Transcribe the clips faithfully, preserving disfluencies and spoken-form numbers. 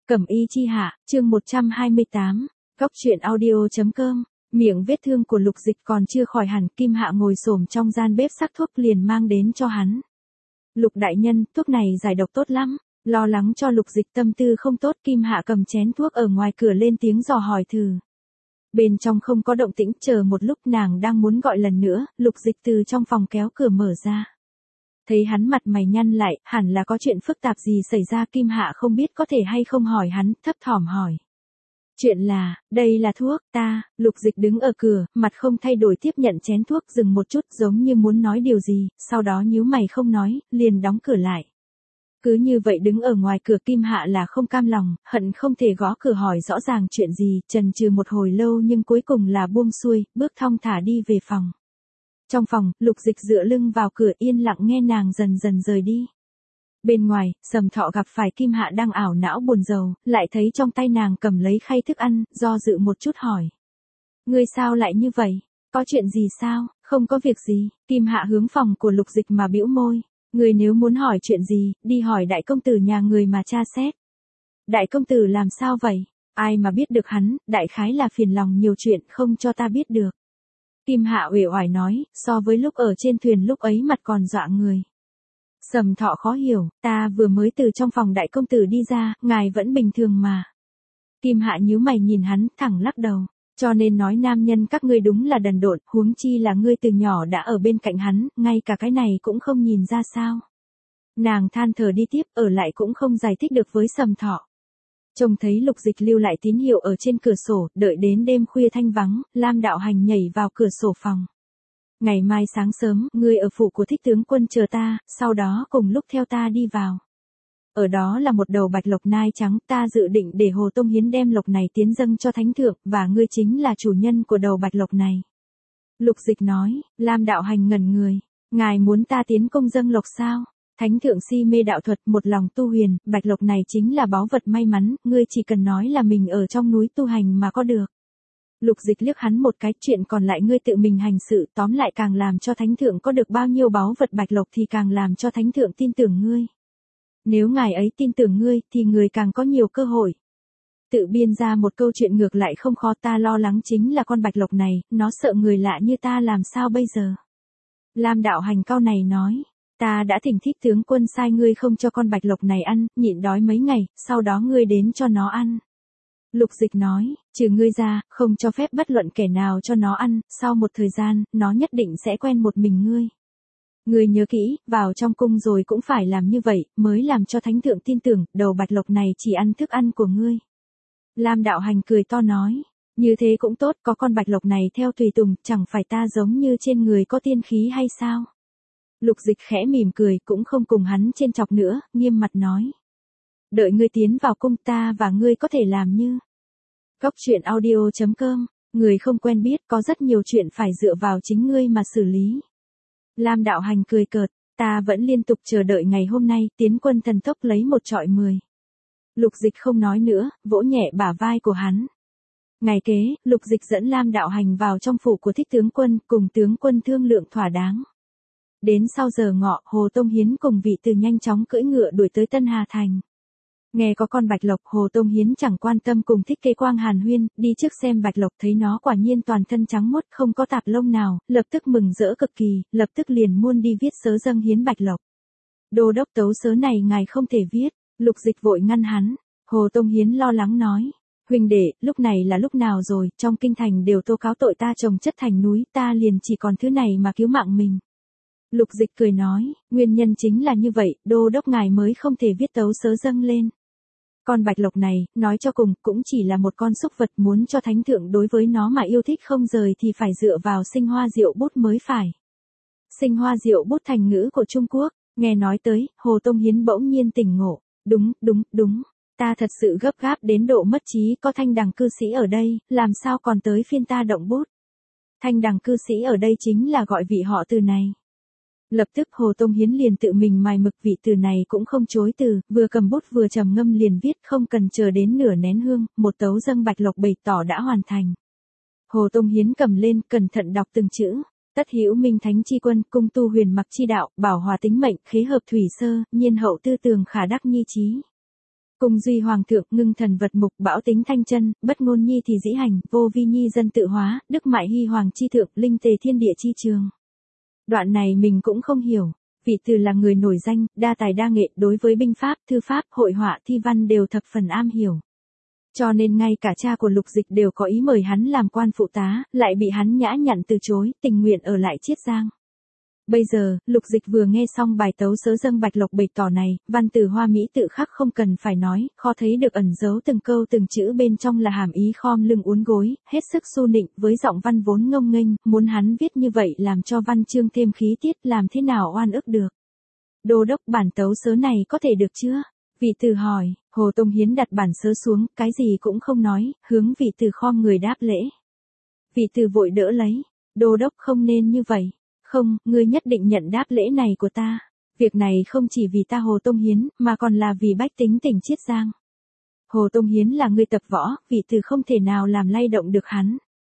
Cẩm y chi hạ, chương một trăm hai mươi tám, góc truyện audio.com, miệng vết thương của Lục Dịch còn chưa khỏi hẳn, Kim Hạ ngồi xổm trong gian bếp sắc thuốc liền mang đến cho hắn. Lục đại nhân, thuốc này giải độc tốt lắm, lo lắng cho Lục Dịch tâm tư không tốt, Kim Hạ cầm chén thuốc ở ngoài cửa lên tiếng dò hỏi thử. Bên trong không có động tĩnh, chờ một lúc nàng đang muốn gọi lần nữa, Lục Dịch từ trong phòng kéo cửa mở ra. Thấy hắn mặt mày nhăn lại, hẳn là có chuyện phức tạp gì xảy ra, Kim Hạ không biết có thể hay không hỏi hắn, thấp thỏm hỏi. Chuyện là, đây là thuốc, ta, Lục Dịch đứng ở cửa, mặt không thay đổi tiếp nhận chén thuốc, dừng một chút giống như muốn nói điều gì, sau đó nhíu mày không nói, liền đóng cửa lại. Cứ như vậy đứng ở ngoài cửa, Kim Hạ là không cam lòng, hận không thể gõ cửa hỏi rõ ràng chuyện gì, chần chừ một hồi lâu nhưng cuối cùng là buông xuôi, bước thong thả đi về phòng. Trong phòng, Lục Dịch dựa lưng vào cửa yên lặng nghe nàng dần dần rời đi. Bên ngoài, Sầm Thọ gặp phải Kim Hạ đang ảo não buồn rầu, lại thấy trong tay nàng cầm lấy khay thức ăn, do dự một chút hỏi. Ngươi sao lại như vậy? Có chuyện gì sao? Không có việc gì, Kim Hạ hướng phòng của Lục Dịch mà bĩu môi. Ngươi nếu muốn hỏi chuyện gì, đi hỏi đại công tử nhà người mà tra xét. Đại công tử làm sao vậy? Ai mà biết được hắn, đại khái là phiền lòng nhiều chuyện không cho ta biết được. Kim Hạ uể oải nói, so với lúc ở trên thuyền lúc ấy mặt còn dọa người. Sầm Thọ khó hiểu, ta vừa mới từ trong phòng đại công tử đi ra, ngài vẫn bình thường mà. Kim Hạ nhíu mày nhìn hắn, thẳng lắc đầu, cho nên nói nam nhân các ngươi đúng là đần độn, huống chi là ngươi từ nhỏ đã ở bên cạnh hắn, ngay cả cái này cũng không nhìn ra sao. Nàng than thở đi tiếp, ở lại cũng không giải thích được với Sầm Thọ. Trông thấy Lục Dịch lưu lại tín hiệu ở trên cửa sổ, đợi đến đêm khuya thanh vắng, Lam Đạo Hành nhảy vào cửa sổ phòng. Ngày mai sáng sớm, ngươi ở phủ của Thích tướng quân chờ ta, sau đó cùng lúc theo ta đi vào. Ở đó là một đầu bạch lộc nai trắng, ta dự định để Hồ Tông Hiến đem lộc này tiến dâng cho thánh thượng, và ngươi chính là chủ nhân của đầu bạch lộc này. Lục Dịch nói, Lam Đạo Hành ngẩn người, ngài muốn ta tiến công dâng lộc sao? Thánh thượng si mê đạo thuật, một lòng tu huyền, bạch lộc này chính là báu vật may mắn, ngươi chỉ cần nói là mình ở trong núi tu hành mà có được. Lục Dịch liếc hắn một cái, chuyện còn lại ngươi tự mình hành sự, tóm lại càng làm cho thánh thượng có được bao nhiêu báu vật bạch lộc thì càng làm cho thánh thượng tin tưởng ngươi. Nếu ngài ấy tin tưởng ngươi, thì người càng có nhiều cơ hội. Tự biên ra một câu chuyện ngược lại không khó, ta lo lắng chính là con bạch lộc này, nó sợ người lạ như ta làm sao bây giờ. Lam Đạo Hành cau này nói. Ta đã thỉnh Thích tướng quân sai ngươi không cho con bạch lộc này ăn, nhịn đói mấy ngày, sau đó ngươi đến cho nó ăn. Lục Dịch nói, trừ ngươi ra, không cho phép bất luận kẻ nào cho nó ăn, sau một thời gian, nó nhất định sẽ quen một mình ngươi. Ngươi nhớ kỹ, vào trong cung rồi cũng phải làm như vậy, mới làm cho thánh thượng tin tưởng, đầu bạch lộc này chỉ ăn thức ăn của ngươi. Lam Đạo Hành cười to nói, như thế cũng tốt, có con bạch lộc này theo tùy tùng, chẳng phải ta giống như trên người có tiên khí hay sao? Lục Dịch khẽ mỉm cười, cũng không cùng hắn trên chọc nữa, nghiêm mặt nói. Đợi ngươi tiến vào cung, ta và ngươi có thể làm như. Góc truyện audio.com, người không quen biết, có rất nhiều chuyện phải dựa vào chính ngươi mà xử lý. Lam Đạo Hành cười cợt, ta vẫn liên tục chờ đợi ngày hôm nay, tiến quân thần tốc lấy một trọi mười. Lục Dịch không nói nữa, vỗ nhẹ bả vai của hắn. Ngày kế, Lục Dịch dẫn Lam Đạo Hành vào trong phủ của Thích tướng quân, cùng tướng quân thương lượng thỏa đáng. Đến sau giờ ngọ, Hồ Tông Hiến cùng vị từ nhanh chóng cưỡi ngựa đuổi tới Tân Hà Thành. Nghe có con bạch lộc, Hồ Tông Hiến chẳng quan tâm cùng Thích Kế Quang hàn huyên, đi trước xem bạch lộc, thấy nó quả nhiên toàn thân trắng muốt, không có tạp lông nào, lập tức mừng rỡ cực kỳ, lập tức liền muôn đi viết sớ dâng hiến bạch lộc. Đô đốc tấu sớ này ngài không thể viết, Lục Dịch vội ngăn hắn. Hồ Tông Hiến lo lắng nói, huynh đệ, lúc này là lúc nào rồi, trong kinh thành đều tố cáo tội ta trồng chất thành núi, ta liền chỉ còn thứ này mà cứu mạng mình. Lục Dịch cười nói, nguyên nhân chính là như vậy, đô đốc ngài mới không thể viết tấu sớ dâng lên. Con bạch lộc này, nói cho cùng, cũng chỉ là một con súc vật, muốn cho thánh thượng đối với nó mà yêu thích không rời thì phải dựa vào sinh hoa diệu bút mới phải. Sinh hoa diệu bút thành ngữ của Trung Quốc, nghe nói tới, Hồ Tông Hiến bỗng nhiên tỉnh ngộ, đúng, đúng, đúng, ta thật sự gấp gáp đến độ mất trí, có thanh đằng cư sĩ ở đây, làm sao còn tới phiên ta động bút. Thanh đằng cư sĩ ở đây chính là gọi vị họ từ này. Lập tức Hồ Tông Hiến liền tự mình mài mực, vị từ này cũng không chối từ, vừa cầm bút vừa trầm ngâm liền viết, không cần chờ đến nửa nén hương, một tấu dâng bạch lộc bày tỏ đã hoàn thành. Hồ Tông Hiến cầm lên, cẩn thận đọc từng chữ, tất hữu minh thánh chi quân, cung tu huyền mặc chi đạo, bảo hòa tính mệnh, khế hợp thủy sơ, nhiên hậu tư tường khả đắc nhi trí. Cung duy hoàng thượng, ngưng thần vật mục, bão tính thanh chân, bất ngôn nhi thì dĩ hành, vô vi nhi dân tự hóa, đức mại hy hoàng chi thượng, linh tề thiên địa chi trường. Đoạn này mình cũng không hiểu. Vị từ là người nổi danh, đa tài đa nghệ, đối với binh pháp, thư pháp, hội họa, thi văn đều thập phần am hiểu. Cho nên ngay cả cha của Lục Dịch đều có ý mời hắn làm quan phụ tá, lại bị hắn nhã nhặn từ chối, tình nguyện ở lại Chiết Giang. Bây giờ, Lục Dịch vừa nghe xong bài tấu sớ dâng Bạch Lộc bày tỏ này, văn từ hoa mỹ tự khắc không cần phải nói, khó thấy được ẩn giấu từng câu từng chữ bên trong là hàm ý khom lưng uốn gối, hết sức xu nịnh, với giọng văn vốn ngông nghênh, muốn hắn viết như vậy làm cho văn chương thêm khí tiết, làm thế nào oan ức được. Đô đốc, bản tấu sớ này có thể được chưa? Vị từ hỏi. Hồ Tông Hiến đặt bản sớ xuống, cái gì cũng không nói, hướng vị từ khom người đáp lễ. Vị từ vội đỡ lấy. Đô đốc, không nên như vậy. Không, ngươi nhất định nhận đáp lễ này của ta. Việc này không chỉ vì ta Hồ Tông Hiến, mà còn là vì bách tính tỉnh Chiết Giang. Hồ Tông Hiến là người tập võ, vị từ không thể nào làm lay động được hắn.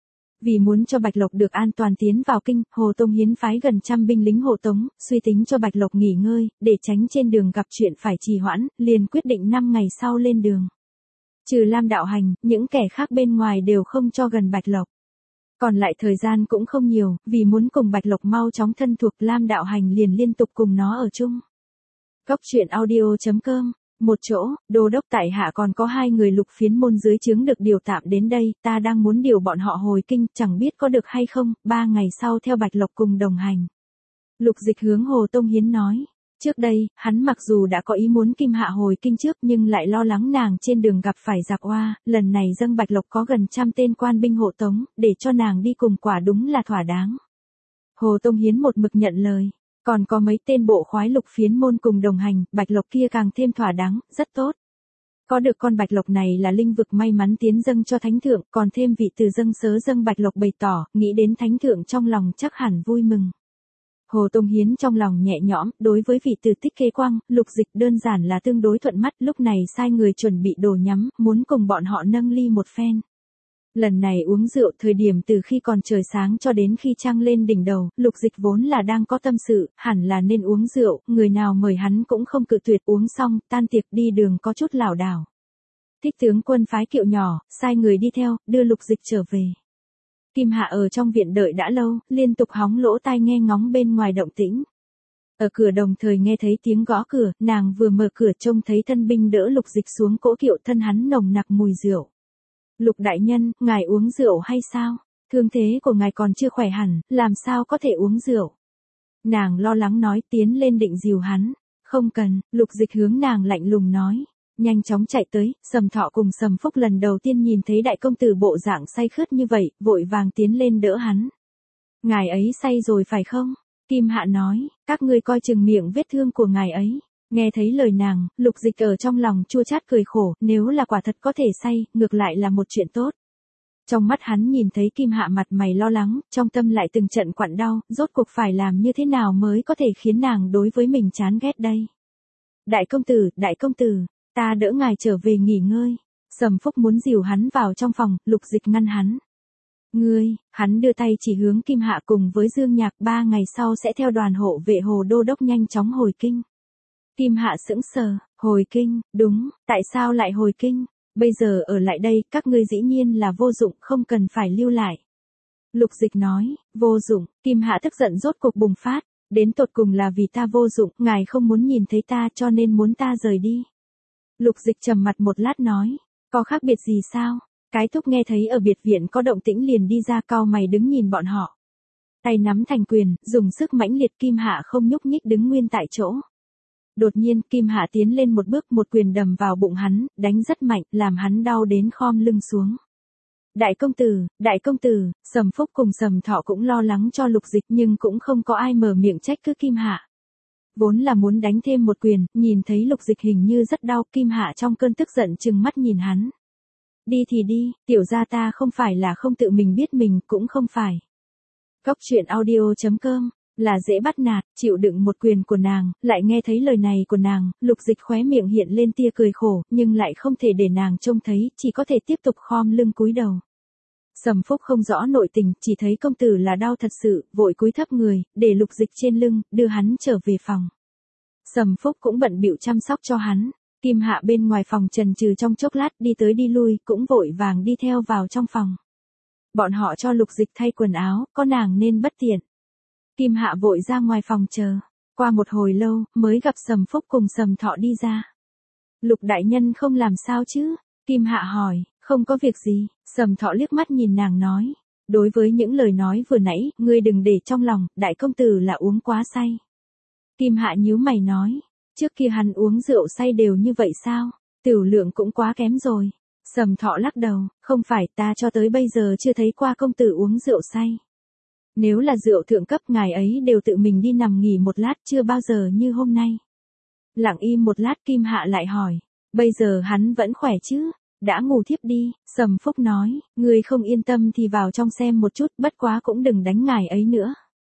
Vì muốn cho Bạch Lộc được an toàn tiến vào kinh, Hồ Tông Hiến phái gần trăm binh lính hộ tống, suy tính cho Bạch Lộc nghỉ ngơi, để tránh trên đường gặp chuyện phải trì hoãn, liền quyết định năm ngày sau lên đường. Trừ Lam Đạo Hành, những kẻ khác bên ngoài đều không cho gần Bạch Lộc. Còn lại thời gian cũng không nhiều, vì muốn cùng Bạch Lộc mau chóng thân thuộc, Lam Đạo Hành liền liên tục cùng nó ở chung. Góc truyện audio chấm com. Một chỗ, đô đốc tại hạ còn có hai người Lục phiến môn dưới trướng được điều tạm đến đây, ta đang muốn điều bọn họ hồi kinh, chẳng biết có được hay không, ba ngày sau theo Bạch Lộc cùng đồng hành. Lục Dịch hướng Hồ Tông Hiến nói. Trước đây, hắn mặc dù đã có ý muốn Kim Hạ hồi kinh trước nhưng lại lo lắng nàng trên đường gặp phải giặc oa, lần này dâng Bạch Lộc có gần trăm tên quan binh hộ tống, để cho nàng đi cùng quả đúng là thỏa đáng. Hồ Tông Hiến một mực nhận lời. Còn có mấy tên bộ khoái Lục phiến môn cùng đồng hành, Bạch Lộc kia càng thêm thỏa đáng, rất tốt. Có được con Bạch Lộc này là linh vực may mắn tiến dâng cho Thánh Thượng, còn thêm vị từ dâng sớ dâng Bạch Lộc bày tỏ, nghĩ đến Thánh Thượng trong lòng chắc hẳn vui mừng. Hồ Tông Hiến trong lòng nhẹ nhõm, đối với vị từ Tích Kế Quang, Lục Dịch đơn giản là tương đối thuận mắt, lúc này sai người chuẩn bị đồ nhắm, muốn cùng bọn họ nâng ly một phen. Lần này uống rượu thời điểm từ khi còn trời sáng cho đến khi trăng lên đỉnh đầu, Lục Dịch vốn là đang có tâm sự, hẳn là nên uống rượu, người nào mời hắn cũng không cự tuyệt, uống xong, tan tiệc đi đường có chút lảo đảo. Thích tướng quân phái kiệu nhỏ, sai người đi theo, đưa Lục Dịch trở về. Kim Hạ ở trong viện đợi đã lâu, liên tục hóng lỗ tai nghe ngóng bên ngoài động tĩnh. Ở cửa đồng thời nghe thấy tiếng gõ cửa, nàng vừa mở cửa trông thấy thân binh đỡ Lục Dịch xuống cỗ kiệu, thân hắn nồng nặc mùi rượu. Lục đại nhân, ngài uống rượu hay sao? Thương thế của ngài còn chưa khỏe hẳn, làm sao có thể uống rượu? Nàng lo lắng nói, tiến lên định dìu hắn. Không cần, Lục Dịch hướng nàng lạnh lùng nói. Nhanh chóng chạy tới, Sầm Thọ cùng Sầm Phúc lần đầu tiên nhìn thấy đại công tử bộ dạng say khướt như vậy, vội vàng tiến lên đỡ hắn. Ngài ấy say rồi phải không? Kim Hạ nói, các ngươi coi chừng miệng vết thương của ngài ấy. Nghe thấy lời nàng, Lục Dịch ở trong lòng chua chát cười khổ, nếu là quả thật có thể say, ngược lại là một chuyện tốt. Trong mắt hắn nhìn thấy Kim Hạ mặt mày lo lắng, trong tâm lại từng trận quặn đau, rốt cuộc phải làm như thế nào mới có thể khiến nàng đối với mình chán ghét đây. Đại công tử, đại công tử, ta đỡ ngài trở về nghỉ ngơi. Sầm Phúc muốn dìu hắn vào trong phòng, Lục Dịch ngăn hắn. Ngươi, hắn đưa tay chỉ hướng Kim Hạ cùng với Dương Nhạc, ba ngày sau sẽ theo đoàn hộ vệ Hồ Đô Đốc nhanh chóng hồi kinh. Kim Hạ sững sờ, hồi kinh, đúng, tại sao lại hồi kinh? Bây giờ ở lại đây, các ngươi dĩ nhiên là vô dụng, không cần phải lưu lại. Lục Dịch nói, vô dụng, Kim Hạ tức giận rốt cuộc bùng phát, đến tột cùng là vì ta vô dụng, ngài không muốn nhìn thấy ta cho nên muốn ta rời đi. Lục Dịch trầm mặt một lát nói, có khác biệt gì sao? Cái thúc nghe thấy ở biệt viện có động tĩnh liền đi ra, cau mày đứng nhìn bọn họ. Tay nắm thành quyền, dùng sức mãnh liệt, Kim Hạ không nhúc nhích đứng nguyên tại chỗ. Đột nhiên, Kim Hạ tiến lên một bước, một quyền đầm vào bụng hắn, đánh rất mạnh, làm hắn đau đến khom lưng xuống. Đại công tử, đại công tử, Sầm Phúc cùng Sầm Thọ cũng lo lắng cho Lục Dịch nhưng cũng không có ai mở miệng trách cứ Kim Hạ. Vốn là muốn đánh thêm một quyền, nhìn thấy Lục Dịch hình như rất đau, Kim Hạ trong cơn tức giận trừng mắt nhìn hắn. Đi thì đi, tiểu gia ta không phải là không tự mình biết mình, cũng không phải. Góc truyện audio chấm com. Là dễ bắt nạt, chịu đựng một quyền của nàng, lại nghe thấy lời này của nàng, Lục Dịch khóe miệng hiện lên tia cười khổ, nhưng lại không thể để nàng trông thấy, chỉ có thể tiếp tục khom lưng cúi đầu. Sầm Phúc không rõ nội tình, chỉ thấy công tử là đau thật sự, vội cúi thấp người, để Lục Dịch trên lưng, đưa hắn trở về phòng. Sầm Phúc cũng bận bịu chăm sóc cho hắn. Kim Hạ bên ngoài phòng chần chừ trong chốc lát đi tới đi lui cũng vội vàng đi theo vào trong phòng. Bọn họ cho Lục Dịch thay quần áo, có nàng nên bất tiện. Kim Hạ vội ra ngoài phòng chờ. Qua một hồi lâu, mới gặp Sầm Phúc cùng Sầm Thọ đi ra. Lục đại nhân không làm sao chứ? Kim Hạ hỏi, không có việc gì. Sầm Thọ liếc mắt nhìn nàng nói. Đối với những lời nói vừa nãy, ngươi đừng để trong lòng, đại công tử là uống quá say. Kim Hạ nhíu mày nói, trước kia hắn uống rượu say đều như vậy sao? Tửu lượng cũng quá kém rồi. Sầm Thọ lắc đầu, không phải, ta cho tới bây giờ chưa thấy qua công tử uống rượu say. Nếu là rượu thượng cấp ngài ấy đều tự mình đi nằm nghỉ một lát, chưa bao giờ như hôm nay. Lặng im một lát Kim Hạ lại hỏi, bây giờ hắn vẫn khỏe chứ? Đã ngủ thiếp đi. Sầm Phúc nói, ngươi không yên tâm thì vào trong xem một chút, bất quá cũng đừng đánh ngài ấy nữa.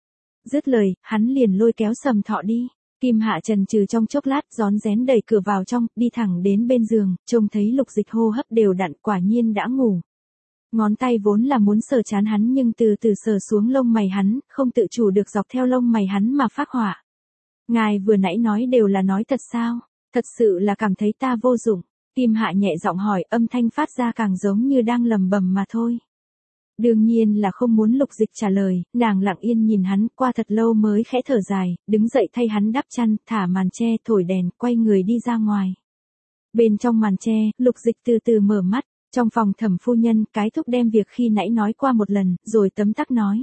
Dứt lời, hắn liền lôi kéo Sầm Thọ đi. Kim Hạ chần chừ trong chốc lát, rón rén đẩy cửa vào trong, đi thẳng đến bên giường, trông thấy Lục Dịch hô hấp đều đặn, quả nhiên đã ngủ. Ngón tay vốn là muốn sờ trán hắn nhưng từ từ sờ xuống lông mày hắn, không tự chủ được dọc theo lông mày hắn mà phát hỏa. Ngài vừa nãy nói đều là nói thật sao? Thật sự là cảm thấy ta vô dụng. Kim Hạ nhẹ giọng hỏi, âm thanh phát ra càng giống như đang lầm bầm mà thôi. Đương nhiên là không muốn Lục Dịch trả lời, nàng lặng yên nhìn hắn, qua thật lâu mới khẽ thở dài, đứng dậy thay hắn đắp chăn, thả màn che, thổi đèn, quay người đi ra ngoài. Bên trong màn che, Lục Dịch từ từ mở mắt, trong phòng Thẩm phu nhân, cái thúc đem việc khi nãy nói qua một lần, rồi tấm tắc nói.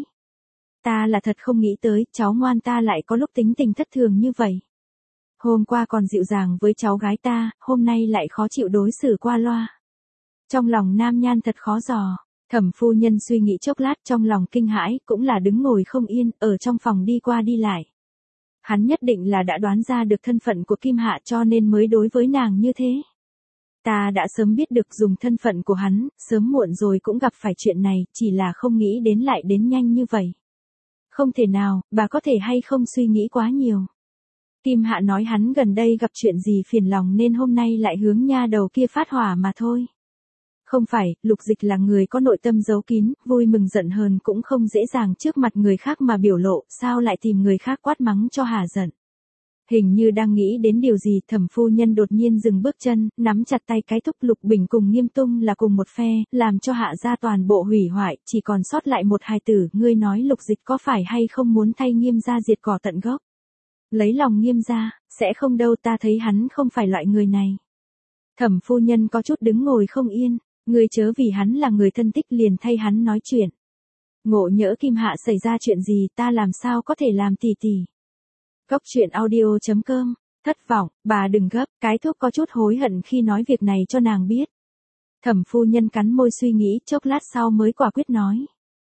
Ta là thật không nghĩ tới, cháu ngoan ta lại có lúc tính tình thất thường như vậy. Hôm qua còn dịu dàng với cháu gái ta, hôm nay lại khó chịu đối xử qua loa. Trong lòng Nam Nhan thật khó dò. Thẩm phu nhân suy nghĩ chốc lát, trong lòng kinh hãi, cũng là đứng ngồi không yên, ở trong phòng đi qua đi lại. Hắn nhất định là đã đoán ra được thân phận của Kim Hạ cho nên mới đối với nàng như thế. Ta đã sớm biết được dùng thân phận của hắn, sớm muộn rồi cũng gặp phải chuyện này, chỉ là không nghĩ đến lại đến nhanh như vậy. Không thể nào, bà có thể hay không suy nghĩ quá nhiều. Kim Hạ nói hắn gần đây gặp chuyện gì phiền lòng nên hôm nay lại hướng nha đầu kia phát hỏa mà thôi. Không phải, Lục Dịch là người có nội tâm giấu kín, vui mừng giận hờn cũng không dễ dàng trước mặt người khác mà biểu lộ, sao lại tìm người khác quát mắng cho hả giận. Hình như đang nghĩ đến điều gì, Thẩm phu nhân đột nhiên dừng bước chân, nắm chặt tay cái thúc. Lục Bình cùng Nghiêm Tung là cùng một phe, làm cho Hạ gia toàn bộ hủy hoại, chỉ còn sót lại một hài tử, ngươi nói Lục Dịch có phải hay không muốn thay Nghiêm gia diệt cỏ tận gốc? Lấy lòng Nghiêm gia, sẽ không đâu, ta thấy hắn không phải loại người này. Thẩm phu nhân có chút đứng ngồi không yên, ngươi chớ vì hắn là người thân thích liền thay hắn nói chuyện. Ngộ nhỡ Kim Hạ xảy ra chuyện gì ta làm sao có thể làm tỷ tỷ. Góc truyện audio chấm com, thất vọng, bà đừng gấp, cái thuốc có chút hối hận khi nói việc này cho nàng biết. Thẩm phu nhân cắn môi suy nghĩ chốc lát sau mới quả quyết nói.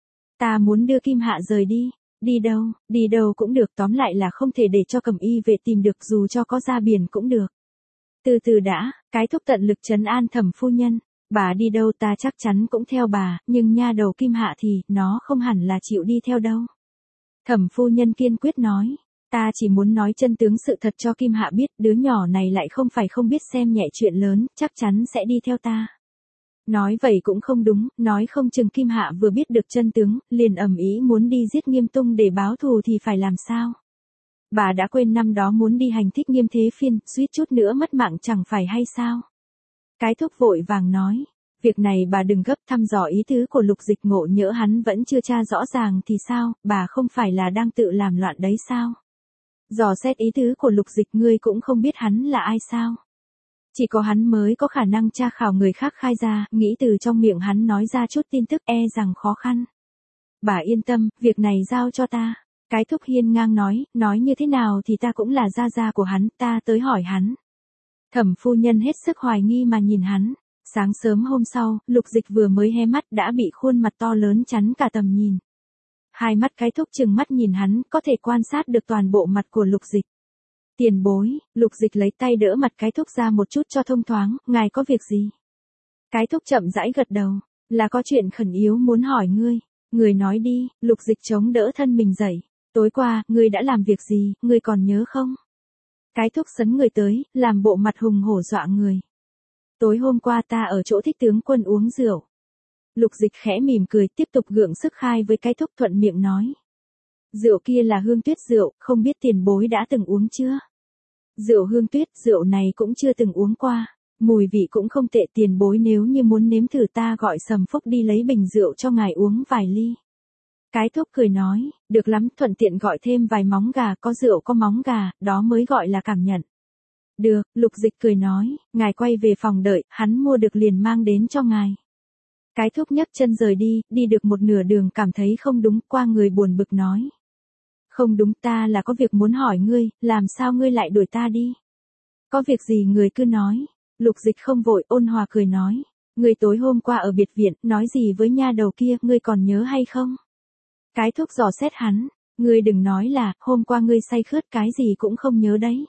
Ta muốn đưa Kim Hạ rời đi, đi đâu, đi đâu cũng được, tóm lại là không thể để cho Cẩm Y vệ tìm được, dù cho có ra biển cũng được. Từ từ đã, cái thuốc tận lực trấn an Thẩm phu nhân. Bà đi đâu ta chắc chắn cũng theo bà, nhưng nha đầu Kim Hạ thì, nó không hẳn là chịu đi theo đâu. Thẩm phu nhân kiên quyết nói, ta chỉ muốn nói chân tướng sự thật cho Kim Hạ biết, đứa nhỏ này lại không phải không biết xem nhẹ chuyện lớn, chắc chắn sẽ đi theo ta. Nói vậy cũng không đúng, nói không chừng Kim Hạ vừa biết được chân tướng, liền ầm ĩ muốn đi giết Nghiêm Tung để báo thù thì phải làm sao? Bà đã quên năm đó muốn đi hành thích Nghiêm Thế Phiên, suýt chút nữa mất mạng chẳng phải hay sao? Cái thúc vội vàng nói, việc này bà đừng gấp, thăm dò ý tứ của Lục Dịch, ngộ nhỡ hắn vẫn chưa tra rõ ràng thì sao, bà không phải là đang tự làm loạn đấy sao? Dò xét ý tứ của Lục Dịch, ngươi cũng không biết hắn là ai sao? Chỉ có hắn mới có khả năng tra khảo người khác khai ra, nghĩ từ trong miệng hắn nói ra chút tin tức e rằng khó khăn. Bà yên tâm, việc này giao cho ta. Cái thúc hiên ngang nói, nói như thế nào thì ta cũng là gia gia của hắn, ta tới hỏi hắn. Thẩm phu nhân hết sức hoài nghi mà nhìn hắn. Sáng sớm hôm sau, Lục Dịch vừa mới hé mắt đã bị khuôn mặt to lớn chắn cả tầm nhìn. Hai mắt cái thúc chừng mắt nhìn hắn, có thể quan sát được toàn bộ mặt của Lục Dịch. Tiền bối, Lục Dịch lấy tay đỡ mặt cái thúc ra một chút cho thông thoáng, ngài có việc gì? Cái thúc chậm rãi gật đầu, là có chuyện khẩn yếu muốn hỏi ngươi. Người nói đi. Lục Dịch chống đỡ thân mình dậy. Tối qua, ngươi đã làm việc gì, ngươi còn nhớ không? Cái thúc sấn người tới, làm bộ mặt hùng hổ dọa người. Tối hôm qua ta ở chỗ Thích tướng quân uống rượu. Lục Dịch khẽ mỉm cười, tiếp tục gượng sức khai với cái thúc, thuận miệng nói. Rượu kia là Hương Tuyết rượu, không biết tiền bối đã từng uống chưa? Rượu Hương Tuyết, rượu này cũng chưa từng uống qua, mùi vị cũng không tệ, tiền bối nếu như muốn nếm thử ta gọi Sầm Phúc đi lấy bình rượu cho ngài uống vài ly. Cái thúc cười nói, được lắm, thuận tiện gọi thêm vài móng gà, có rượu có móng gà, đó mới gọi là cảm nhận. Được, Lục Dịch cười nói, ngài quay về phòng đợi, hắn mua được liền mang đến cho ngài. Cái thúc nhấc chân rời đi, đi được một nửa đường cảm thấy không đúng, qua người buồn bực nói. Không đúng, ta là có việc muốn hỏi ngươi, làm sao ngươi lại đuổi ta đi? Có việc gì người cứ nói. Lục Dịch không vội, ôn hòa cười nói. Ngươi tối hôm qua ở biệt viện, nói gì với nha đầu kia, ngươi còn nhớ hay không? Cái thúc dò xét hắn, ngươi đừng nói là, hôm qua ngươi say khướt cái gì cũng không nhớ đấy.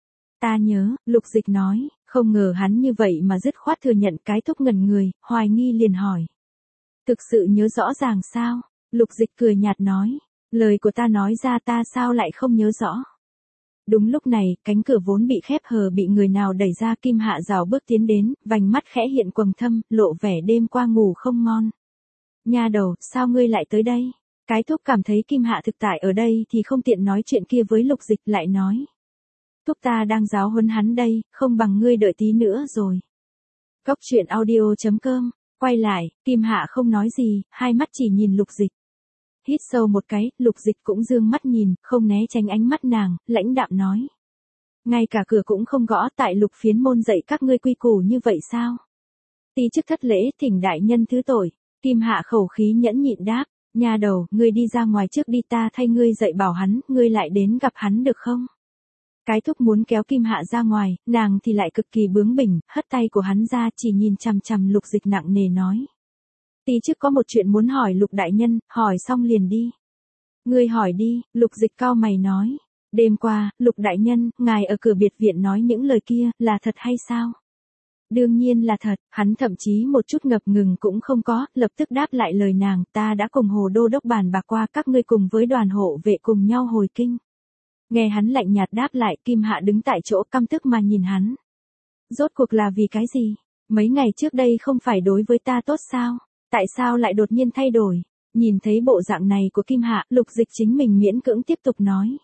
Ta nhớ, Lục Dịch nói, không ngờ hắn như vậy mà dứt khoát thừa nhận. Cái thúc ngẩn người, hoài nghi liền hỏi. Thực sự nhớ rõ ràng sao? Lục Dịch cười nhạt nói, lời của ta nói ra ta sao lại không nhớ rõ. Đúng lúc này, cánh cửa vốn bị khép hờ bị người nào đẩy ra, Kim Hạ rào bước tiến đến, vành mắt khẽ hiện quầng thâm, lộ vẻ đêm qua ngủ không ngon. Nha đầu, sao ngươi lại tới đây? Cái thúc cảm thấy Kim Hạ thực tại ở đây thì không tiện nói chuyện kia với Lục Dịch, lại nói. Thúc ta đang giáo huấn hắn đây, không bằng ngươi đợi tí nữa rồi. Cốc truyện audio chấm com, quay lại, Kim Hạ không nói gì, hai mắt chỉ nhìn Lục Dịch. Hít sâu một cái, Lục Dịch cũng dương mắt nhìn, không né tránh ánh mắt nàng, lãnh đạm nói. Ngay cả cửa cũng không gõ, tại Lục phiến môn dạy các ngươi quy củ như vậy sao? Ti chức thất lễ, thỉnh đại nhân thứ tội. Kim Hạ khẩu khí nhẫn nhịn đáp, nha đầu, ngươi đi ra ngoài trước đi, ta thay ngươi dạy bảo hắn, ngươi lại đến gặp hắn được không? Cái thúc muốn kéo Kim Hạ ra ngoài, nàng thì lại cực kỳ bướng bỉnh, hất tay của hắn ra, chỉ nhìn chằm chằm Lục Dịch nặng nề nói. Tí trước có một chuyện muốn hỏi Lục đại nhân, hỏi xong liền đi. Ngươi hỏi đi, Lục Dịch cau mày nói. Đêm qua, Lục đại nhân, ngài ở cửa biệt viện nói những lời kia, là thật hay sao? Đương nhiên là thật, hắn thậm chí một chút ngập ngừng cũng không có, lập tức đáp lại lời nàng, ta đã cùng Hồ Đô đốc bàn bạc qua, các ngươi cùng với đoàn hộ vệ cùng nhau hồi kinh. Nghe hắn lạnh nhạt đáp lại, Kim Hạ đứng tại chỗ căm tức mà nhìn hắn. Rốt cuộc là vì cái gì? Mấy ngày trước đây không phải đối với ta tốt sao? Tại sao lại đột nhiên thay đổi? Nhìn thấy bộ dạng này của Kim Hạ, Lục Dịch chính mình miễn cưỡng tiếp tục nói.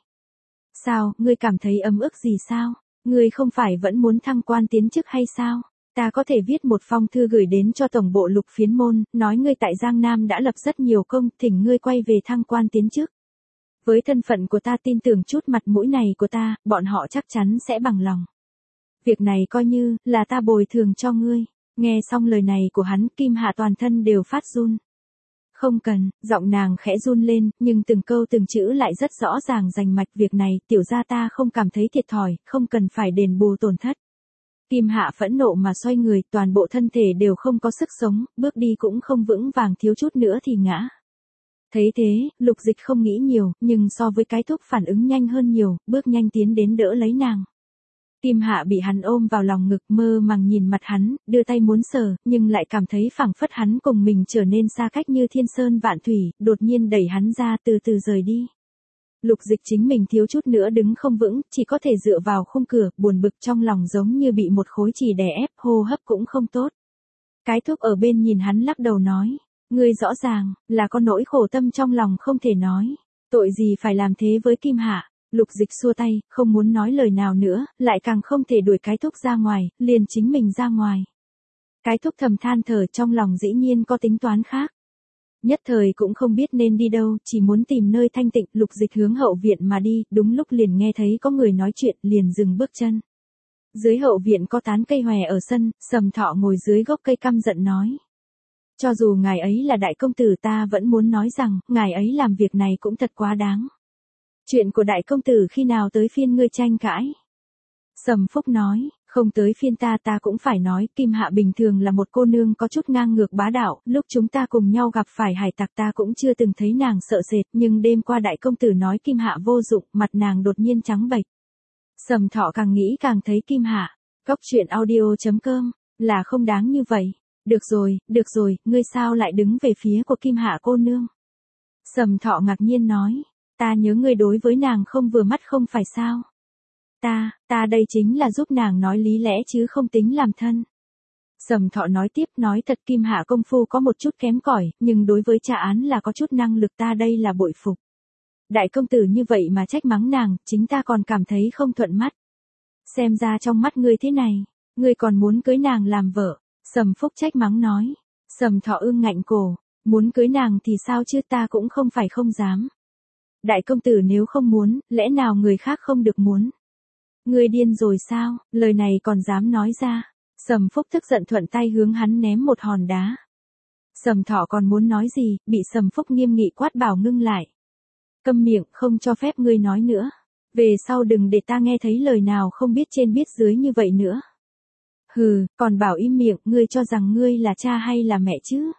Sao, ngươi cảm thấy ấm ức gì sao? Ngươi không phải vẫn muốn thăng quan tiến chức hay sao? Ta có thể viết một phong thư gửi đến cho tổng bộ Lục phiến môn, nói ngươi tại Giang Nam đã lập rất nhiều công, thỉnh ngươi quay về thăng quan tiến chức. Với thân phận của ta, tin tưởng chút mặt mũi này của ta, bọn họ chắc chắn sẽ bằng lòng. Việc này coi như là ta bồi thường cho ngươi. Nghe xong lời này của hắn, Kim Hạ toàn thân đều phát run. Không cần, giọng nàng khẽ run lên, nhưng từng câu từng chữ lại rất rõ ràng rành mạch. Việc này, tiểu gia ta không cảm thấy thiệt thòi, không cần phải đền bù tổn thất. Kim Hạ phẫn nộ mà xoay người, toàn bộ thân thể đều không có sức sống, bước đi cũng không vững vàng, thiếu chút nữa thì ngã. Thấy thế, Lục Dịch không nghĩ nhiều, nhưng so với cái thúc phản ứng nhanh hơn nhiều, bước nhanh tiến đến đỡ lấy nàng. Kim Hạ bị hắn ôm vào lòng ngực, mơ màng nhìn mặt hắn, đưa tay muốn sờ, nhưng lại cảm thấy phảng phất hắn cùng mình trở nên xa cách như thiên sơn vạn thủy, đột nhiên đẩy hắn ra, từ từ rời đi. Lục Dịch chính mình thiếu chút nữa đứng không vững, chỉ có thể dựa vào khung cửa, buồn bực trong lòng giống như bị một khối chì đè ép, hô hấp cũng không tốt. Cái thúc ở bên nhìn hắn lắc đầu nói, ngươi rõ ràng là có nỗi khổ tâm trong lòng không thể nói, tội gì phải làm thế với Kim Hạ. Lục Dịch xua tay, không muốn nói lời nào nữa, lại càng không thể đuổi cái thúc ra ngoài, liền chính mình ra ngoài. Cái thúc thầm than thở, trong lòng dĩ nhiên có tính toán khác. Nhất thời cũng không biết nên đi đâu, chỉ muốn tìm nơi thanh tịnh. Lục Dịch hướng hậu viện mà đi, đúng lúc liền nghe thấy có người nói chuyện, liền dừng bước chân. Dưới hậu viện có tán cây hòe ở sân, Sầm Thọ ngồi dưới gốc cây căm giận nói. Cho dù ngài ấy là đại công tử, ta vẫn muốn nói rằng, ngài ấy làm việc này cũng thật quá đáng. Chuyện của đại công tử khi nào tới phiên ngươi tranh cãi? Sầm Phúc nói, không tới phiên ta ta cũng phải nói, Kim Hạ bình thường là một cô nương có chút ngang ngược bá đạo, lúc chúng ta cùng nhau gặp phải hải tặc ta cũng chưa từng thấy nàng sợ sệt, nhưng đêm qua đại công tử nói Kim Hạ vô dụng, mặt nàng đột nhiên trắng bệch. Sầm Thọ càng nghĩ càng thấy Kim Hạ, cốc truyện audio chấm com, là không đáng như vậy. Được rồi, được rồi, ngươi sao lại đứng về phía của Kim Hạ cô nương? Sầm Thọ ngạc nhiên nói. Ta nhớ ngươi đối với nàng không vừa mắt không phải sao? Ta, ta đây chính là giúp nàng nói lý lẽ chứ không tính làm thân. Sầm Thọ nói tiếp, nói thật Kim Hạ công phu có một chút kém cỏi, nhưng đối với tra án là có chút năng lực, ta đây là bội phục. Đại công tử như vậy mà trách mắng nàng, chính ta còn cảm thấy không thuận mắt. Xem ra trong mắt ngươi thế này, ngươi còn muốn cưới nàng làm vợ. Sầm Phúc trách mắng nói. Sầm Thọ ương ngạnh cổ, muốn cưới nàng thì sao chứ, ta cũng không phải không dám. Đại công tử nếu không muốn, lẽ nào người khác không được muốn? Ngươi điên rồi sao, lời này còn dám nói ra. Sầm Phúc tức giận thuận tay hướng hắn ném một hòn đá. Sầm Thọ còn muốn nói gì, bị Sầm Phúc nghiêm nghị quát bảo ngưng lại. Câm miệng, không cho phép ngươi nói nữa. Về sau đừng để ta nghe thấy lời nào không biết trên biết dưới như vậy nữa. Hừ, còn bảo im miệng, ngươi cho rằng ngươi là cha hay là mẹ chứ?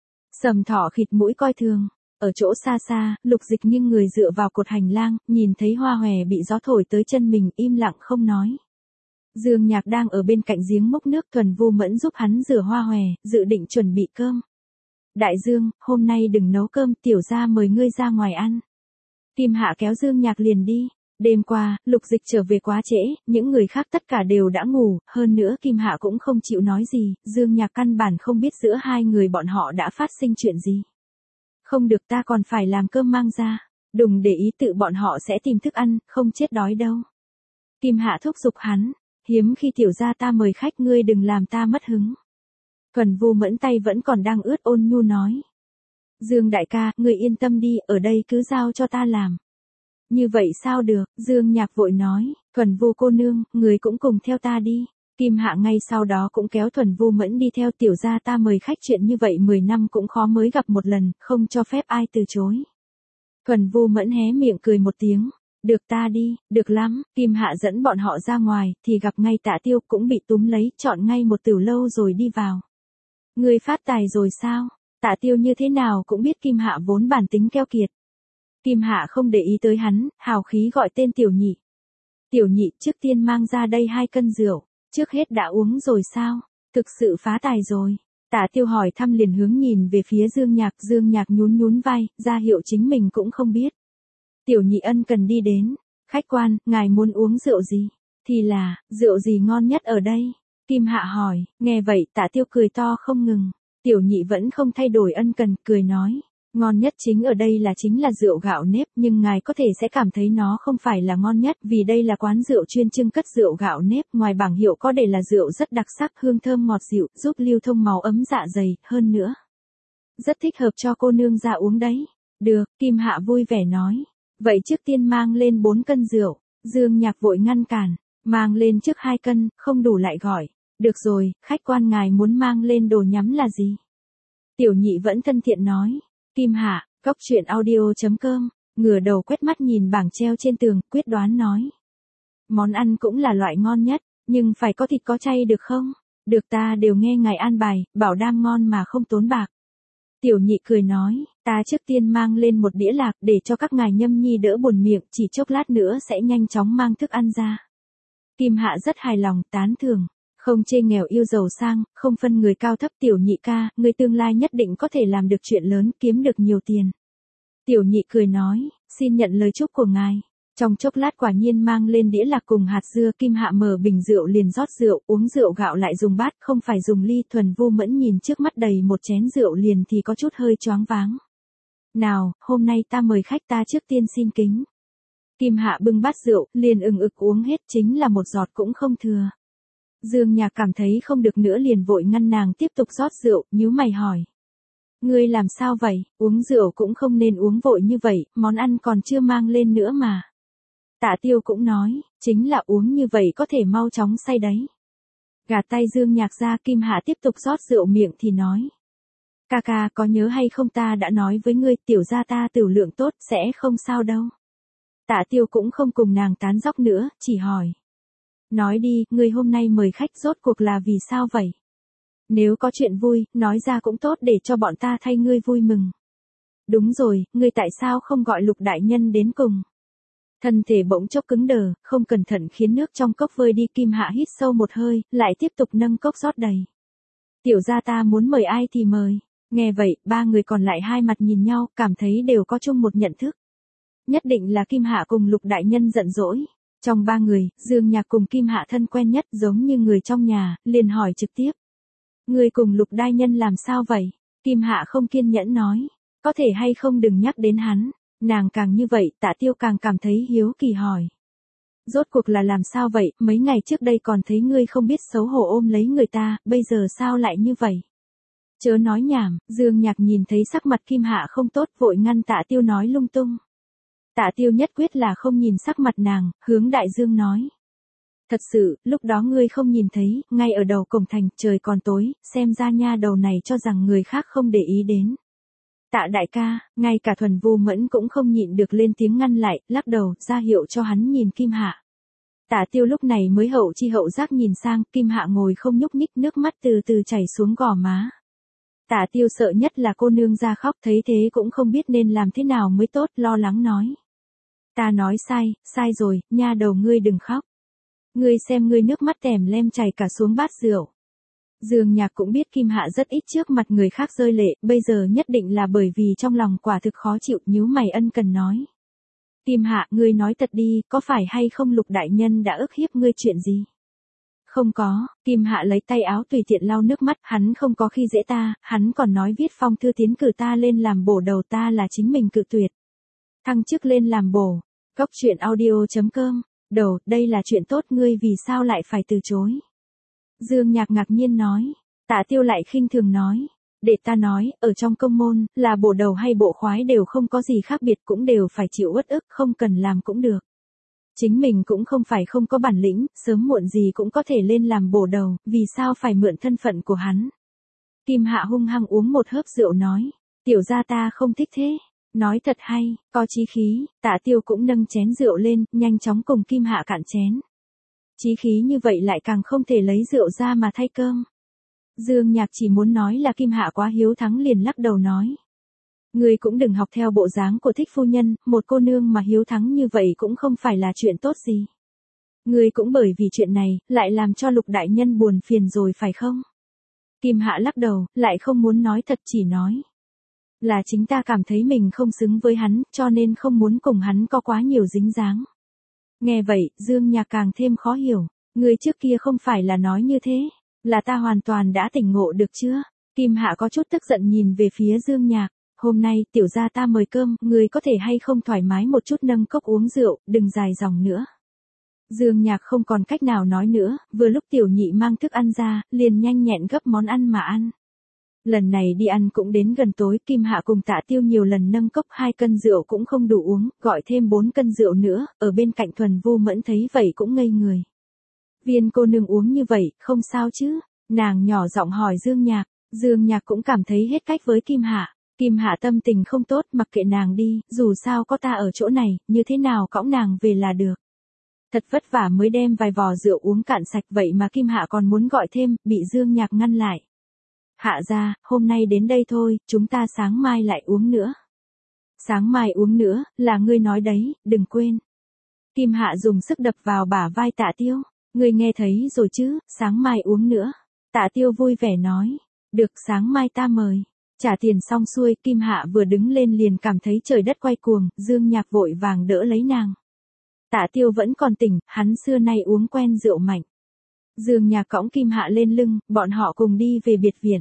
Sầm Thọ khịt mũi coi thường. Ở chỗ xa xa, Lục Dịch nghiêng người dựa vào cột hành lang, nhìn thấy Hoa Hòe bị gió thổi tới chân mình, im lặng không nói. Dương Nhạc đang ở bên cạnh giếng múc nước, Thuần Vu Mẫn giúp hắn rửa Hoa Hòe, dự định chuẩn bị cơm. Đại Dương, hôm nay đừng nấu cơm, tiểu gia mời ngươi ra ngoài ăn. Kim Hạ kéo Dương Nhạc liền đi. Đêm qua, Lục Dịch trở về quá trễ, những người khác tất cả đều đã ngủ, hơn nữa Kim Hạ cũng không chịu nói gì, Dương Nhạc căn bản không biết giữa hai người bọn họ đã phát sinh chuyện gì. Không được, ta còn phải làm cơm mang ra, đừng để ý tự bọn họ sẽ tìm thức ăn, không chết đói đâu. Kim Hạ thúc giục hắn, hiếm khi tiểu gia ta mời khách, ngươi đừng làm ta mất hứng. Thuần Vu Mẫn tay vẫn còn đang ướt ôn nhu nói. Dương đại ca, ngươi yên tâm đi, ở đây cứ giao cho ta làm. Như vậy sao được, Dương Nhạc vội nói, Thuần Vu cô nương, người cũng cùng theo ta đi. Kim Hạ ngay sau đó cũng kéo Thuần Vu Mẫn đi theo, tiểu gia ta mời khách chuyện như vậy mười năm cũng khó mới gặp một lần, không cho phép ai từ chối. Thuần Vu Mẫn hé miệng cười một tiếng, được ta đi, được lắm. Kim Hạ dẫn bọn họ ra ngoài, thì gặp ngay Tạ Tiêu cũng bị túm lấy, chọn ngay một tửu lâu rồi đi vào. Người phát tài rồi sao? Tạ Tiêu như thế nào cũng biết Kim Hạ vốn bản tính keo kiệt. Kim Hạ không để ý tới hắn, hào khí gọi tên Tiểu Nhị. Tiểu Nhị, trước tiên mang ra đây hai cân rượu, trước hết đã uống rồi sao? Thực sự phá tài rồi. Tạ Tiêu hỏi thăm liền hướng nhìn về phía Dương Nhạc, Dương Nhạc nhún nhún vai, ra hiệu chính mình cũng không biết. Tiểu Nhị ân cần đi đến, khách quan, ngài muốn uống rượu gì? Thì là, rượu gì ngon nhất ở đây? Kim Hạ hỏi, nghe vậy Tạ Tiêu cười to không ngừng. Tiểu Nhị vẫn không thay đổi ân cần, cười nói. Ngon nhất chính ở đây là chính là rượu gạo nếp, nhưng ngài có thể sẽ cảm thấy nó không phải là ngon nhất, vì đây là quán rượu chuyên trưng cất rượu gạo nếp, ngoài bảng hiệu có để là rượu rất đặc sắc, hương thơm ngọt dịu, giúp lưu thông máu, ấm dạ dày, hơn nữa. Rất thích hợp cho cô nương ra uống đấy. Được, Kim Hạ vui vẻ nói. Vậy trước tiên mang lên bốn cân rượu. Dương Nhạc vội ngăn cản, mang lên trước hai cân, không đủ lại gọi. Được rồi, khách quan ngài muốn mang lên đồ nhắm là gì? Tiểu Nhị vẫn thân thiện nói. Kim Hạ, Cóc Truyện Audio chấm com, ngửa đầu quét mắt nhìn bảng treo trên tường, quyết đoán nói. Món ăn cũng là loại ngon nhất, nhưng phải có thịt có chay được không? Được, ta đều nghe ngài an bài, bảo đảm ngon mà không tốn bạc. Tiểu Nhị cười nói, ta trước tiên mang lên một đĩa lạc để cho các ngài nhâm nhi đỡ buồn miệng, chỉ chốc lát nữa sẽ nhanh chóng mang thức ăn ra. Kim Hạ rất hài lòng, tán thưởng. Không chê nghèo yêu giàu sang, không phân người cao thấp. Tiểu Nhị ca, người tương lai nhất định có thể làm được chuyện lớn, kiếm được nhiều tiền. Tiểu Nhị cười nói, xin nhận lời chúc của ngài. Trong chốc lát quả nhiên mang lên đĩa lạc cùng hạt dưa. Kim Hạ mở bình rượu liền rót rượu, uống rượu gạo lại dùng bát, không phải dùng ly. Thuần Vu Mẫn nhìn trước mắt đầy một chén rượu liền thì có chút hơi choáng váng. Nào, hôm nay ta mời khách, ta trước tiên xin kính. Kim Hạ bưng bát rượu, liền ừng ực uống hết, chính là một giọt cũng không thừa. Dương Nhạc cảm thấy không được nữa liền vội ngăn nàng tiếp tục rót rượu, nhíu mày hỏi. Ngươi làm sao vậy, uống rượu cũng không nên uống vội như vậy, món ăn còn chưa mang lên nữa mà. Tạ Tiêu cũng nói, chính là uống như vậy có thể mau chóng say đấy. Gạt tay Dương Nhạc ra, Kim Hạ tiếp tục rót rượu miệng thì nói. Ca ca, có nhớ hay không ta đã nói với ngươi, tiểu gia ta tửu lượng tốt, sẽ không sao đâu. Tạ Tiêu cũng không cùng nàng tán dóc nữa, chỉ hỏi. Nói đi, ngươi hôm nay mời khách rốt cuộc là vì sao vậy? Nếu có chuyện vui, nói ra cũng tốt để cho bọn ta thay ngươi vui mừng. Đúng rồi, ngươi tại sao không gọi Lục đại nhân đến cùng? Thân thể bỗng chốc cứng đờ, không cẩn thận khiến nước trong cốc vơi đi. Kim Hạ hít sâu một hơi, lại tiếp tục nâng cốc rót đầy. Tiểu gia ta muốn mời ai thì mời. Nghe vậy, ba người còn lại hai mặt nhìn nhau, cảm thấy đều có chung một nhận thức. Nhất định là Kim Hạ cùng Lục đại nhân giận dỗi. Trong ba người, Dương Nhạc cùng Kim Hạ thân quen nhất, giống như người trong nhà, liền hỏi trực tiếp. Người cùng Lục đại nhân làm sao vậy? Kim Hạ không kiên nhẫn nói. Có thể hay không đừng nhắc đến hắn. Nàng càng như vậy, Tạ Tiêu càng cảm thấy hiếu kỳ hỏi. Rốt cuộc là làm sao vậy, mấy ngày trước đây còn thấy ngươi không biết xấu hổ ôm lấy người ta, bây giờ sao lại như vậy? Chớ nói nhảm, Dương Nhạc nhìn thấy sắc mặt Kim Hạ không tốt vội ngăn Tạ Tiêu nói lung tung. Tạ Tiêu nhất quyết là không nhìn sắc mặt nàng, hướng Đại Dương nói. Thật sự, lúc đó ngươi không nhìn thấy, ngay ở đầu cổng thành, trời còn tối, xem ra nha đầu này cho rằng người khác không để ý đến. Tạ đại ca, ngay cả Thuần Vu Mẫn cũng không nhịn được lên tiếng ngăn lại, lắc đầu, ra hiệu cho hắn nhìn Kim Hạ. Tạ Tiêu lúc này mới hậu chi hậu giác nhìn sang, Kim Hạ ngồi không nhúc nhích, nước mắt từ từ chảy xuống gò má. Tạ Tiêu sợ nhất là cô nương ra khóc, thấy thế cũng không biết nên làm thế nào mới tốt, lo lắng nói. Ta nói sai, sai rồi, nha đầu ngươi đừng khóc. Ngươi xem ngươi nước mắt tèm lem chảy cả xuống bát rượu. Dương Nhạc cũng biết Kim Hạ rất ít trước mặt người khác rơi lệ, bây giờ nhất định là bởi vì trong lòng quả thực khó chịu, nhíu mày ân cần nói. Kim Hạ, ngươi nói thật đi, có phải hay không Lục đại nhân đã ức hiếp ngươi chuyện gì? Không có, Kim Hạ lấy tay áo tùy tiện lau nước mắt, hắn không có khi dễ ta, hắn còn nói viết phong thư tiến cử ta lên làm bổ đầu ta là chính mình cự tuyệt. Thăng chức lên làm bổ. Góc truyện audio chấm com. Đầu, đây là chuyện tốt, ngươi vì sao lại phải từ chối? Dương Nhạc ngạc nhiên nói. Tạ Tiêu lại khinh thường nói. Để ta nói, ở trong công môn, là bổ đầu hay bộ khoái đều không có gì khác biệt, cũng đều phải chịu uất ức, không cần làm cũng được. Chính mình cũng không phải không có bản lĩnh, sớm muộn gì cũng có thể lên làm bổ đầu, vì sao phải mượn thân phận của hắn? Kim Hạ hung hăng uống một hớp rượu nói. Tiểu gia ta không thích thế. Nói thật hay, có chí khí, Tạ Tiêu cũng nâng chén rượu lên, nhanh chóng cùng Kim Hạ cạn chén. Chí khí như vậy lại càng không thể lấy rượu ra mà thay cơm. Dương Nhạc chỉ muốn nói là Kim Hạ quá hiếu thắng liền lắc đầu nói. Ngươi cũng đừng học theo bộ dáng của thích phu nhân, một cô nương mà hiếu thắng như vậy cũng không phải là chuyện tốt gì. Ngươi cũng bởi vì chuyện này, lại làm cho Lục đại nhân buồn phiền rồi phải không? Kim Hạ lắc đầu, lại không muốn nói thật chỉ nói. Là chính ta cảm thấy mình không xứng với hắn, cho nên không muốn cùng hắn có quá nhiều dính dáng. Nghe vậy, Dương Nhạc càng thêm khó hiểu. Người trước kia không phải là nói như thế, là ta hoàn toàn đã tỉnh ngộ được chưa? Kim Hạ có chút tức giận nhìn về phía Dương Nhạc. Hôm nay, tiểu gia ta mời cơm, người có thể hay không thoải mái một chút nâng cốc uống rượu, đừng dài dòng nữa. Dương Nhạc không còn cách nào nói nữa, vừa lúc tiểu nhị mang thức ăn ra, liền nhanh nhẹn gấp món ăn mà ăn. Lần này đi ăn cũng đến gần tối, Kim Hạ cùng Tạ Tiêu nhiều lần nâng cốc hai cân rượu cũng không đủ uống, gọi thêm bốn cân rượu nữa, ở bên cạnh Thuần Vu Mẫn thấy vậy cũng ngây người. Viên cô nương uống như vậy, không sao chứ? Nàng nhỏ giọng hỏi Dương Nhạc, Dương Nhạc cũng cảm thấy hết cách với Kim Hạ. Kim Hạ tâm tình không tốt, mặc kệ nàng đi, dù sao có ta ở chỗ này, như thế nào cõng nàng về là được. Thật vất vả mới đem vài vò rượu uống cạn sạch, vậy mà Kim Hạ còn muốn gọi thêm, bị Dương Nhạc ngăn lại. Hạ gia, hôm nay đến đây thôi, chúng ta sáng mai lại uống nữa. Sáng mai uống nữa, là ngươi nói đấy, đừng quên. Kim Hạ dùng sức đập vào bả vai Tạ Tiêu. Ngươi nghe thấy rồi chứ, sáng mai uống nữa. Tạ Tiêu vui vẻ nói. Được, sáng mai ta mời. Trả tiền xong xuôi, Kim Hạ vừa đứng lên liền cảm thấy trời đất quay cuồng, Dương Nhạc vội vàng đỡ lấy nàng. Tạ Tiêu vẫn còn tỉnh, hắn xưa nay uống quen rượu mạnh. Dương Nhạc cõng Kim Hạ lên lưng, bọn họ cùng đi về biệt viện.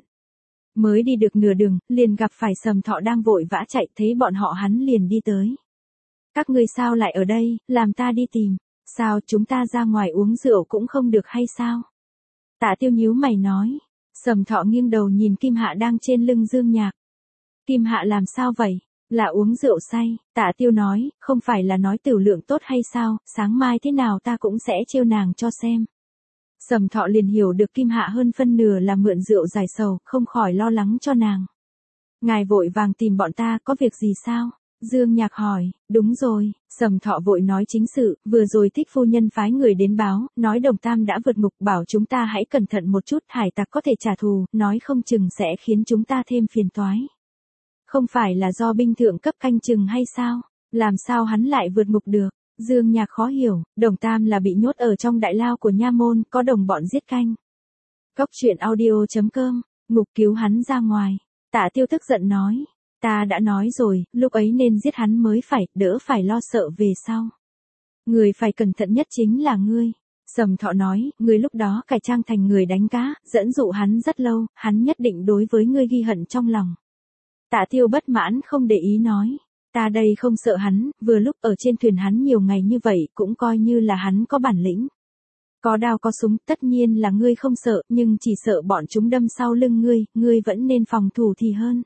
Mới đi được nửa đường, liền gặp phải Sầm Thọ đang vội vã chạy, thấy bọn họ hắn liền đi tới. Các ngươi sao lại ở đây, làm ta đi tìm, sao chúng ta ra ngoài uống rượu cũng không được hay sao? Tạ Tiêu nhíu mày nói. Sầm Thọ nghiêng đầu nhìn Kim Hạ đang trên lưng Dương Nhạc. Kim Hạ làm sao vậy? Là uống rượu say, Tạ Tiêu nói, không phải là nói tửu lượng tốt hay sao, sáng mai thế nào ta cũng sẽ trêu nàng cho xem. Sầm Thọ liền hiểu được Kim Hạ hơn phân nửa là mượn rượu giải sầu, không khỏi lo lắng cho nàng. Ngài vội vàng tìm bọn ta, có việc gì sao? Dương Nhạc hỏi. Đúng rồi, Sầm Thọ vội nói chính sự, vừa rồi thích phu nhân phái người đến báo, nói Đồng Tam đã vượt ngục, bảo chúng ta hãy cẩn thận một chút, hải tặc có thể trả thù, nói không chừng sẽ khiến chúng ta thêm phiền toái. Không phải là do binh thượng cấp canh chừng hay sao? Làm sao hắn lại vượt ngục được? Dương Nhạc khó hiểu, Đồng Tam là bị nhốt ở trong đại lao của nha môn, có đồng bọn giết canh. Góc truyện audio chấm com, ngục cứu hắn ra ngoài. Tạ Tiêu tức giận nói. Ta đã nói rồi, lúc ấy nên giết hắn mới phải, đỡ phải lo sợ về sau. Người phải cẩn thận nhất chính là ngươi. Sầm Thọ nói, ngươi lúc đó cải trang thành người đánh cá, dẫn dụ hắn rất lâu, hắn nhất định đối với ngươi ghi hận trong lòng. Tạ Tiêu bất mãn không để ý nói. Ta đây không sợ hắn, vừa lúc ở trên thuyền hắn nhiều ngày như vậy cũng coi như là hắn có bản lĩnh. Có đao có súng, tất nhiên là ngươi không sợ, nhưng chỉ sợ bọn chúng đâm sau lưng ngươi, ngươi vẫn nên phòng thủ thì hơn.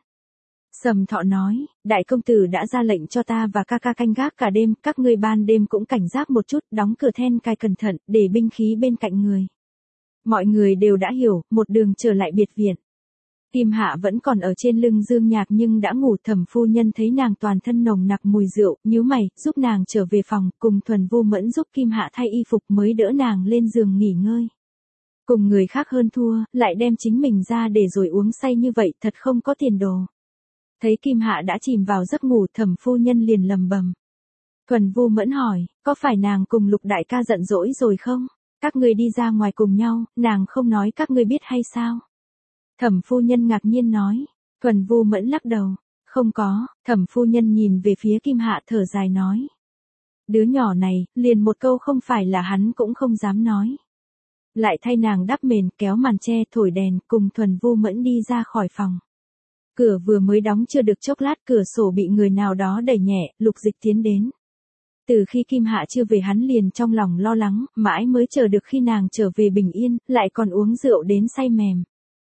Sầm Thọ nói, đại công tử đã ra lệnh cho ta và ca ca canh gác cả đêm, các ngươi ban đêm cũng cảnh giác một chút, đóng cửa then cài cẩn thận, để binh khí bên cạnh người. Mọi người đều đã hiểu, một đường trở lại biệt viện. Kim Hạ vẫn còn ở trên lưng Dương Nhạc nhưng đã ngủ. Thẩm phu nhân thấy nàng toàn thân nồng nặc mùi rượu, nhíu mày, giúp nàng trở về phòng, cùng Thuần Vu Mẫn giúp Kim Hạ thay y phục mới đỡ nàng lên giường nghỉ ngơi. Cùng người khác hơn thua, lại đem chính mình ra để rồi uống say như vậy, thật không có tiền đồ. Thấy Kim Hạ đã chìm vào giấc ngủ, Thẩm phu nhân liền lầm bầm. Thuần Vu Mẫn hỏi, có phải nàng cùng Lục đại ca giận dỗi rồi không? Các ngươi đi ra ngoài cùng nhau, nàng không nói các ngươi biết hay sao? Thẩm phu nhân ngạc nhiên nói. Thuần Vu Mẫn lắc đầu. Không có. Thẩm phu nhân nhìn về phía Kim Hạ thở dài nói. Đứa nhỏ này, liền một câu không phải là hắn cũng không dám nói. Lại thay nàng đắp mền, kéo màn che, thổi đèn, cùng Thuần Vu Mẫn đi ra khỏi phòng. Cửa vừa mới đóng chưa được chốc lát, cửa sổ bị người nào đó đẩy nhẹ, Lục Dịch tiến đến. Từ khi Kim Hạ chưa về hắn liền trong lòng lo lắng, mãi mới chờ được khi nàng trở về bình yên, lại còn uống rượu đến say mềm.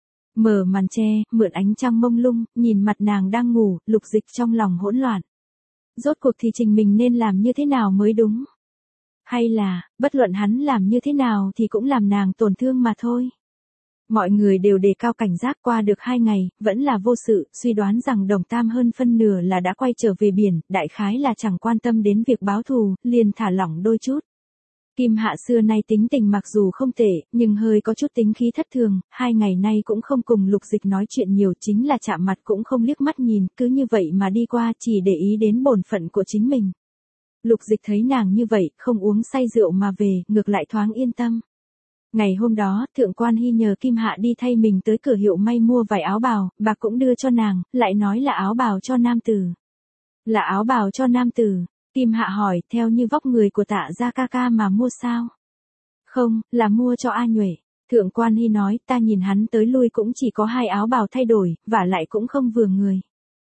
Mở màn che, mượn ánh trăng mông lung, nhìn mặt nàng đang ngủ, Lục Dịch trong lòng hỗn loạn. Rốt cuộc thì trình mình nên làm như thế nào mới đúng? Hay là, bất luận hắn làm như thế nào thì cũng làm nàng tổn thương mà thôi. Mọi người đều đề cao cảnh giác. Qua được hai ngày, vẫn là vô sự, suy đoán rằng Đồng Tam hơn phân nửa là đã quay trở về biển, đại khái là chẳng quan tâm đến việc báo thù, liền thả lỏng đôi chút. Kim Hạ xưa nay tính tình mặc dù không tệ, nhưng hơi có chút tính khí thất thường, hai ngày nay cũng không cùng Lục Dịch nói chuyện nhiều, chính là chạm mặt cũng không liếc mắt nhìn, cứ như vậy mà đi qua, chỉ để ý đến bổn phận của chính mình. Lục Dịch thấy nàng như vậy, không uống say rượu mà về, ngược lại thoáng yên tâm. Ngày hôm đó, Thượng Quan Hy nhờ Kim Hạ đi thay mình tới cửa hiệu may mua vài áo bào, bà cũng đưa cho nàng, lại nói là áo bào cho nam tử. Là áo bào cho nam tử. Kim Hạ hỏi, theo như vóc người của Tạ gia ca ca mà mua sao? Không, là mua cho A Nhuệ. Thượng Quan Hy nói, ta nhìn hắn tới lui cũng chỉ có hai áo bào thay đổi, vả lại cũng không vừa người.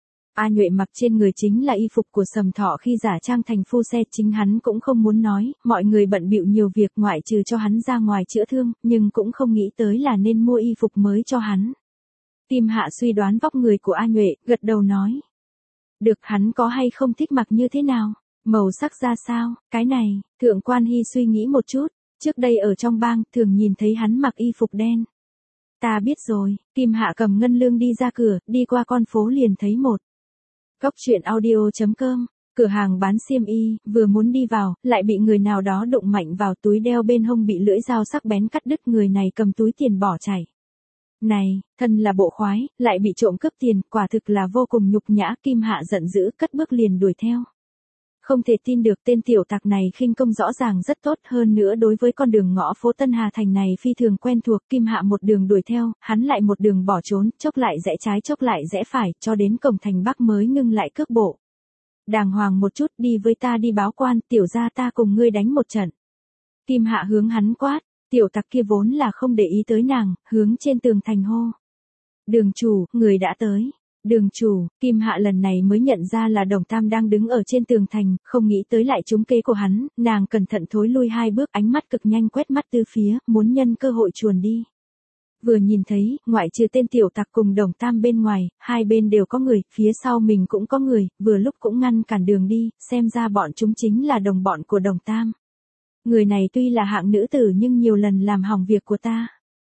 A Nhuệ mặc trên người chính là y phục của Sầm Thọ khi giả trang thành phu xe, chính hắn cũng không muốn nói, mọi người bận bịu nhiều việc ngoại trừ cho hắn ra ngoài chữa thương, nhưng cũng không nghĩ tới là nên mua y phục mới cho hắn. Kim Hạ suy đoán vóc người của A Nhuệ, gật đầu nói. Được, hắn có hay không thích mặc như thế nào? Màu sắc ra sao? Cái này, Thượng Quan Hy suy nghĩ một chút, trước đây ở trong bang, thường nhìn thấy hắn mặc y phục đen. Ta biết rồi. Kim Hạ cầm ngân lương đi ra cửa, đi qua con phố liền thấy một Góc truyện audio chấm com, cửa hàng bán xiêm y, vừa muốn đi vào, lại bị người nào đó đụng mạnh vào, túi đeo bên hông bị lưỡi dao sắc bén cắt đứt, người này cầm túi tiền bỏ chạy. Này, thân là bộ khoái, lại bị trộm cướp tiền, quả thực là vô cùng nhục nhã. Kim Hạ giận dữ, cất bước liền đuổi theo. Không thể tin được, tên tiểu tặc này khinh công rõ ràng rất tốt, hơn nữa đối với con đường ngõ phố Tân Hà Thành này phi thường quen thuộc. Kim Hạ một đường đuổi theo, hắn lại một đường bỏ trốn, chốc lại rẽ trái chốc lại rẽ phải, cho đến cổng thành Bắc mới ngưng lại cước bộ. Đàng hoàng một chút, đi với ta đi báo quan, tiểu gia ta cùng ngươi đánh một trận. Kim Hạ hướng hắn quát, tiểu tặc kia vốn là không để ý tới nàng, hướng trên tường thành hô. Đường chủ, người đã tới. Đường chủ, Kim Hạ lần này mới nhận ra là Đồng Tam đang đứng ở trên tường thành, không nghĩ tới lại trúng kế của hắn, nàng cẩn thận thối lui hai bước, ánh mắt cực nhanh quét mắt tứ phía, muốn nhân cơ hội chuồn đi. Vừa nhìn thấy, ngoại trừ tên tiểu tặc cùng Đồng Tam bên ngoài, hai bên đều có người, phía sau mình cũng có người, vừa lúc cũng ngăn cản đường đi, xem ra bọn chúng chính là đồng bọn của Đồng Tam. Người này tuy là hạng nữ tử nhưng nhiều lần làm hỏng việc của ta.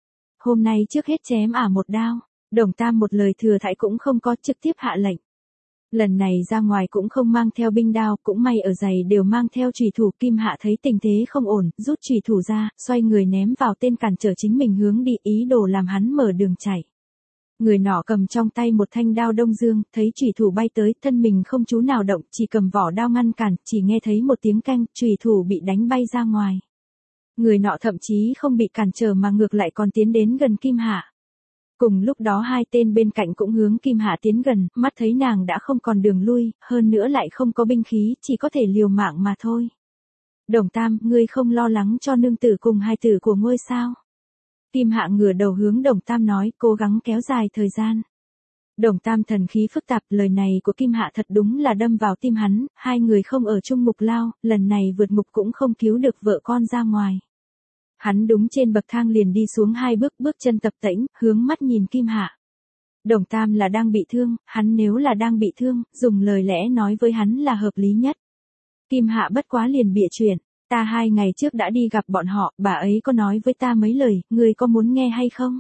Hôm nay trước hết chém ả một đao. Đồng Tam một lời thừa thãi cũng không có, trực tiếp hạ lệnh. Lần này ra ngoài cũng không mang theo binh đao, cũng may ở giày đều mang theo chùy thủ. Kim Hạ thấy tình thế không ổn, rút chùy thủ ra, xoay người ném vào tên cản trở chính mình hướng đi, ý đồ làm hắn mở đường chạy. Người nọ cầm trong tay một thanh đao đông dương, thấy chùy thủ bay tới, thân mình không chú nào động, chỉ cầm vỏ đao ngăn cản, chỉ nghe thấy một tiếng canh, chùy thủ bị đánh bay ra ngoài. Người nọ thậm chí không bị cản trở mà ngược lại còn tiến đến gần Kim Hạ. Cùng lúc đó hai tên bên cạnh cũng hướng Kim Hạ tiến gần, mắt thấy nàng đã không còn đường lui, hơn nữa lại không có binh khí, chỉ có thể liều mạng mà thôi. Đồng Tam, ngươi không lo lắng cho nương tử cùng hai tử của ngươi sao? Kim Hạ ngửa đầu hướng Đồng Tam nói, cố gắng kéo dài thời gian. Đồng Tam thần khí phức tạp, lời này của Kim Hạ thật đúng là đâm vào tim hắn, hai người không ở chung ngục lao, lần này vượt ngục cũng không cứu được vợ con ra ngoài. Hắn đúng trên bậc thang liền đi xuống hai bước, bước chân tập tễnh, hướng mắt nhìn Kim Hạ. Đồng Tam là đang bị thương, hắn nếu là đang bị thương, dùng lời lẽ nói với hắn là hợp lý nhất. Kim Hạ bất quá liền bịa chuyện, ta hai ngày trước đã đi gặp bọn họ, bà ấy có nói với ta mấy lời, ngươi có muốn nghe hay không?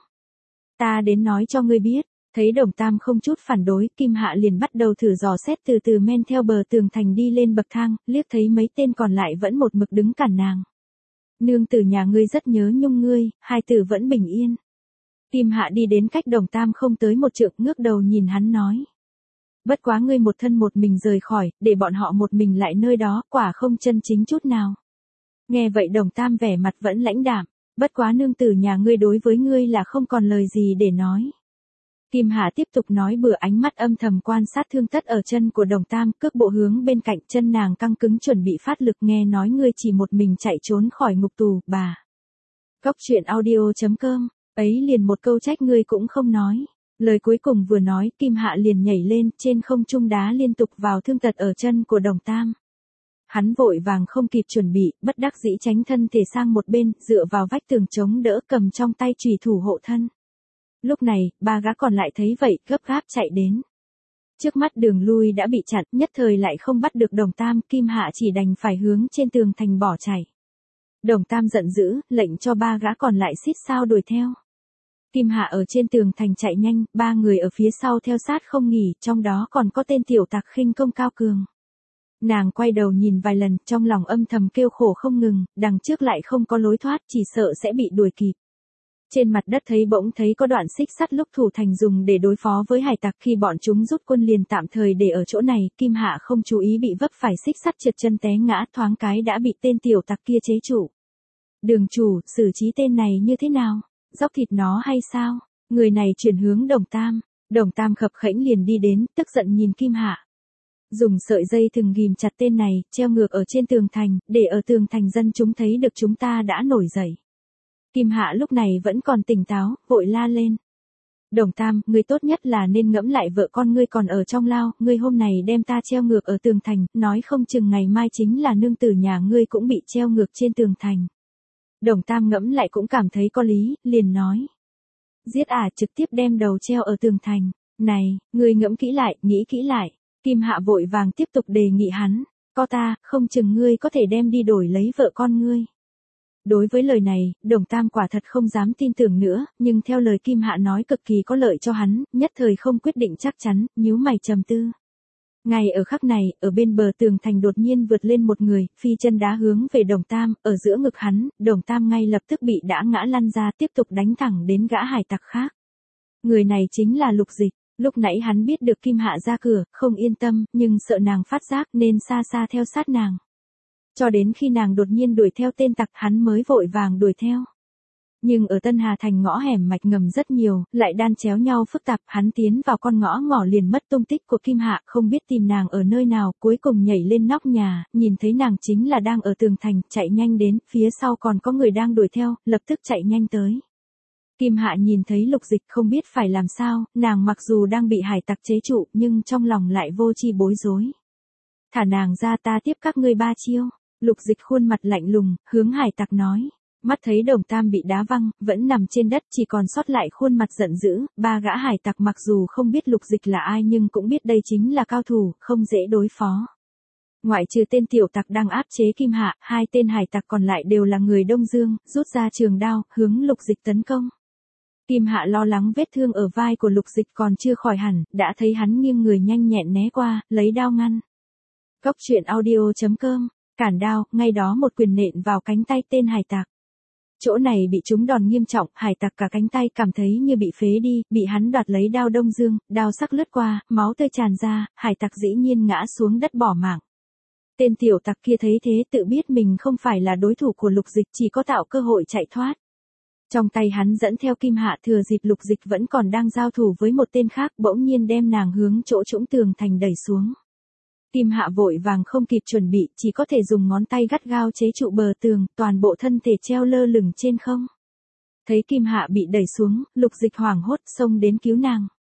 Ta đến nói cho ngươi biết. Thấy Đồng Tam không chút phản đối, Kim Hạ liền bắt đầu thử dò xét, từ từ men theo bờ tường thành đi lên bậc thang, liếc thấy mấy tên còn lại vẫn một mực đứng cản nàng. Nương tử nhà ngươi rất nhớ nhung ngươi, hai tử vẫn bình yên. Kim Hạ đi đến cách Đồng Tam không tới một trượng, ngước đầu nhìn hắn nói. Bất quá ngươi một thân một mình rời khỏi, để bọn họ một mình lại nơi đó, quả không chân chính chút nào. Nghe vậy Đồng Tam vẻ mặt vẫn lãnh đạm, bất quá nương tử nhà ngươi đối với ngươi là không còn lời gì để nói. Kim Hạ tiếp tục nói bừa, ánh mắt âm thầm quan sát thương tất ở chân của Đồng Tam, cước bộ hướng bên cạnh, chân nàng căng cứng chuẩn bị phát lực, nghe nói ngươi chỉ một mình chạy trốn khỏi ngục tù, bà. Góc truyện audio chấm com, ấy liền một câu trách ngươi cũng không nói. Lời cuối cùng vừa nói, Kim Hạ liền nhảy lên, trên không trung đá liên tục vào thương tật ở chân của Đồng Tam. Hắn vội vàng không kịp chuẩn bị, bất đắc dĩ tránh thân thể sang một bên, dựa vào vách tường chống đỡ, cầm trong tay chùy thủ hộ thân. Lúc này, ba gã còn lại thấy vậy, gấp gáp chạy đến. Trước mắt đường lui đã bị chặn, nhất thời lại không bắt được Đồng Tam, Kim Hạ chỉ đành phải hướng trên tường thành bỏ chạy. Đồng Tam giận dữ, lệnh cho ba gã còn lại xít sao đuổi theo. Kim Hạ ở trên tường thành chạy nhanh, ba người ở phía sau theo sát không nghỉ, trong đó còn có tên tiểu tặc khinh công cao cường. Nàng quay đầu nhìn vài lần, trong lòng âm thầm kêu khổ không ngừng, đằng trước lại không có lối thoát, chỉ sợ sẽ bị đuổi kịp. Trên mặt đất thấy bỗng thấy có đoạn xích sắt lúc thủ thành dùng để đối phó với hải tặc, khi bọn chúng rút quân liền tạm thời để ở chỗ này, Kim Hạ không chú ý bị vấp phải xích sắt trượt chân té ngã, thoáng cái đã bị tên tiểu tặc kia chế trụ. Đường chủ, xử trí tên này như thế nào? Dóc thịt nó hay sao? Người này chuyển hướng Đồng Tam. Đồng Tam khập khẽnh liền đi đến, tức giận nhìn Kim Hạ. Dùng sợi dây thừng ghìm chặt tên này, treo ngược ở trên tường thành, để ở tường thành dân chúng thấy được chúng ta đã nổi dậy. Kim Hạ lúc này vẫn còn tỉnh táo, vội la lên. Đồng Tam, ngươi tốt nhất là nên ngẫm lại vợ con ngươi còn ở trong lao, ngươi hôm này đem ta treo ngược ở tường thành, nói không chừng ngày mai chính là nương tử nhà ngươi cũng bị treo ngược trên tường thành. Đồng Tam ngẫm lại cũng cảm thấy có lý, liền nói. Giết à, trực tiếp đem đầu treo ở tường thành. Này, ngươi ngẫm kỹ lại, nghĩ kỹ lại. Kim Hạ vội vàng tiếp tục đề nghị hắn. Có ta, không chừng ngươi có thể đem đi đổi lấy vợ con ngươi. Đối với lời này, Đồng Tam quả thật không dám tin tưởng nữa, nhưng theo lời Kim Hạ nói cực kỳ có lợi cho hắn, nhất thời không quyết định chắc chắn, nhíu mày trầm tư. Ngay ở khắc này, ở bên bờ tường thành đột nhiên vượt lên một người, phi chân đá hướng về Đồng Tam, ở giữa ngực hắn, Đồng Tam ngay lập tức bị đã ngã lăn ra, tiếp tục đánh thẳng đến gã hải tặc khác. Người này chính là Lục Dịch. Lúc nãy hắn biết được Kim Hạ ra cửa, không yên tâm, nhưng sợ nàng phát giác nên xa xa theo sát nàng. Cho đến khi nàng đột nhiên đuổi theo tên tặc, hắn mới vội vàng đuổi theo. Nhưng ở Tân Hà Thành ngõ hẻm mạch ngầm rất nhiều, lại đan chéo nhau phức tạp, hắn tiến vào con ngõ ngõ liền mất tung tích của Kim Hạ, không biết tìm nàng ở nơi nào, cuối cùng nhảy lên nóc nhà, nhìn thấy nàng chính là đang ở tường thành, chạy nhanh đến, phía sau còn có người đang đuổi theo, lập tức chạy nhanh tới. Kim Hạ nhìn thấy Lục Dịch không biết phải làm sao, nàng mặc dù đang bị hải tặc chế trụ, nhưng trong lòng lại vô chi bối rối. Thả nàng ra, ta tiếp các ngươi ba chiêu. Lục Dịch khuôn mặt lạnh lùng, hướng hải tặc nói. Mắt thấy Đồng Tam bị đá văng, vẫn nằm trên đất, chỉ còn sót lại khuôn mặt giận dữ, ba gã hải tặc mặc dù không biết Lục Dịch là ai nhưng cũng biết đây chính là cao thủ, không dễ đối phó. Ngoại trừ tên tiểu tặc đang áp chế Kim Hạ, hai tên hải tặc còn lại đều là người Đông Dương, rút ra trường đao, hướng Lục Dịch tấn công. Kim Hạ lo lắng vết thương ở vai của Lục Dịch còn chưa khỏi hẳn, đã thấy hắn nghiêng người nhanh nhẹn né qua, lấy đao ngăn. Góc truyện audio chấm com, cản đao, ngay đó một quyền nện vào cánh tay tên hải tặc. Chỗ này bị trúng đòn nghiêm trọng, hải tặc cả cánh tay cảm thấy như bị phế đi, bị hắn đoạt lấy đao Đông Dương, đao sắc lướt qua, máu tươi tràn ra, hải tặc dĩ nhiên ngã xuống đất bỏ mạng. Tên tiểu tặc kia thấy thế tự biết mình không phải là đối thủ của Lục Dịch, chỉ có tạo cơ hội chạy thoát. Trong tay hắn dẫn theo Kim Hạ, thừa dịp Lục Dịch vẫn còn đang giao thủ với một tên khác, bỗng nhiên đem nàng hướng chỗ trũng tường thành đẩy xuống. Kim Hạ vội vàng không kịp chuẩn bị, chỉ có thể dùng ngón tay gắt gao chế trụ bờ tường, toàn bộ thân thể treo lơ lửng trên không. Thấy Kim Hạ bị đẩy xuống, Lục Dịch hoảng hốt xông đến cứu nàng.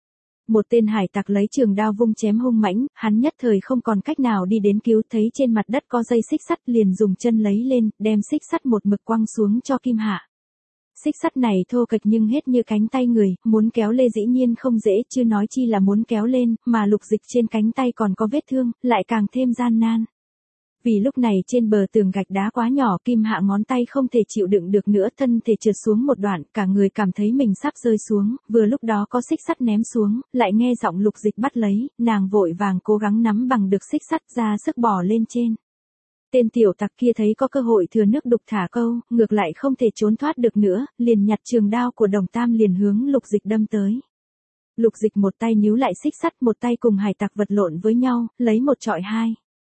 Một tên hải tặc lấy trường đao vung chém hung mãnh, hắn nhất thời không còn cách nào đi đến cứu, thấy trên mặt đất có dây xích sắt liền dùng chân lấy lên, đem xích sắt một mực quăng xuống cho Kim Hạ. Xích sắt này thô kệch nhưng hết như cánh tay người, muốn kéo lê dĩ nhiên không dễ, chưa nói chi là muốn kéo lên, mà Lục Dịch trên cánh tay còn có vết thương, lại càng thêm gian nan. Vì lúc này trên bờ tường gạch đá quá nhỏ, Kim Hạ ngón tay không thể chịu đựng được nữa, thân thể trượt xuống một đoạn, cả người cảm thấy mình sắp rơi xuống, vừa lúc đó có xích sắt ném xuống, lại nghe giọng Lục Dịch bắt lấy, nàng vội vàng cố gắng nắm bằng được xích sắt ra sức bò lên trên. Tên tiểu tặc kia thấy có cơ hội thừa nước đục thả câu, ngược lại không thể trốn thoát được nữa, liền nhặt trường đao của Đồng Tam liền hướng Lục Dịch đâm tới. Lục Dịch một tay níu lại xích sắt, một tay cùng hải tặc vật lộn với nhau, lấy một trọi hai.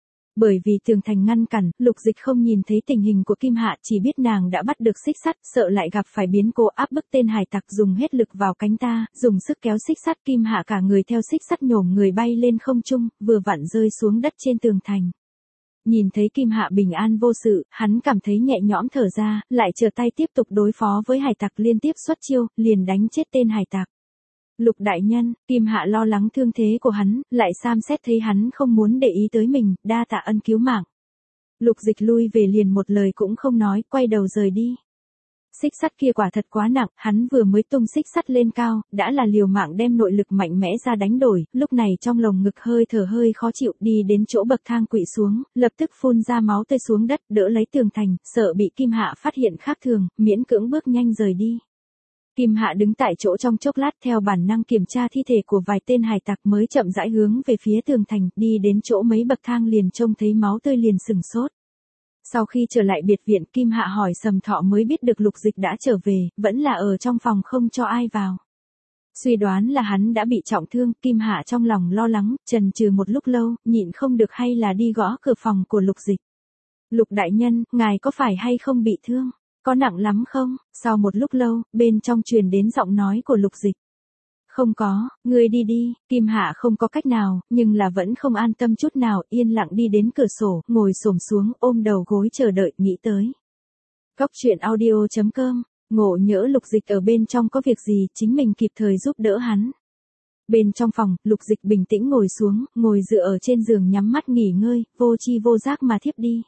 Bởi vì tường thành ngăn cản, Lục Dịch không nhìn thấy tình hình của Kim Hạ, chỉ biết nàng đã bắt được xích sắt, sợ lại gặp phải biến cố áp bức tên hải tặc, dùng hết lực vào cánh ta, dùng sức kéo xích sắt, Kim Hạ cả người theo xích sắt nhổm người bay lên không trung, vừa vặn rơi xuống đất trên tường thành. Nhìn thấy Kim Hạ bình an vô sự, hắn cảm thấy nhẹ nhõm thở ra, lại trở tay tiếp tục đối phó với hải tặc, liên tiếp xuất chiêu, liền đánh chết tên hải tặc. Lục đại nhân, Kim Hạ lo lắng thương thế của hắn, lại xem xét thấy hắn không muốn để ý tới mình, đa tạ ân cứu mạng. Lục Dịch lui về liền một lời cũng không nói, quay đầu rời đi. Xích sắt kia quả thật quá nặng, hắn vừa mới tung xích sắt lên cao, đã là liều mạng đem nội lực mạnh mẽ ra đánh đổi, lúc này trong lồng ngực hơi thở hơi khó chịu, đi đến chỗ bậc thang quỵ xuống, lập tức phun ra máu tươi xuống đất, đỡ lấy tường thành, sợ bị Kim Hạ phát hiện khác thường, miễn cưỡng bước nhanh rời đi. Kim Hạ đứng tại chỗ trong chốc lát, theo bản năng kiểm tra thi thể của vài tên hải tặc, mới chậm rãi hướng về phía tường thành, đi đến chỗ mấy bậc thang liền trông thấy máu tươi liền sừng sốt. Sau khi trở lại biệt viện, Kim Hạ hỏi Sầm Thọ mới biết được Lục Dịch đã trở về, vẫn là ở trong phòng không cho ai vào. Suy đoán là hắn đã bị trọng thương, Kim Hạ trong lòng lo lắng, chần chừ một lúc lâu, nhịn không được hay là đi gõ cửa phòng của Lục Dịch. Lục đại nhân, ngài có phải hay không bị thương? Có nặng lắm không? Sau một lúc lâu, bên trong truyền đến giọng nói của Lục Dịch. Không có, ngươi đi đi. Kim Hạ không có cách nào, nhưng là vẫn không an tâm chút nào, yên lặng đi đến cửa sổ, ngồi xổm xuống, ôm đầu gối chờ đợi, nghĩ tới. Góc truyện audio chấm com, ngộ nhỡ Lục Dịch ở bên trong có việc gì, chính mình kịp thời giúp đỡ hắn. Bên trong phòng, Lục Dịch bình tĩnh ngồi xuống, ngồi dựa ở trên giường nhắm mắt nghỉ ngơi, vô chi vô giác mà thiếp đi.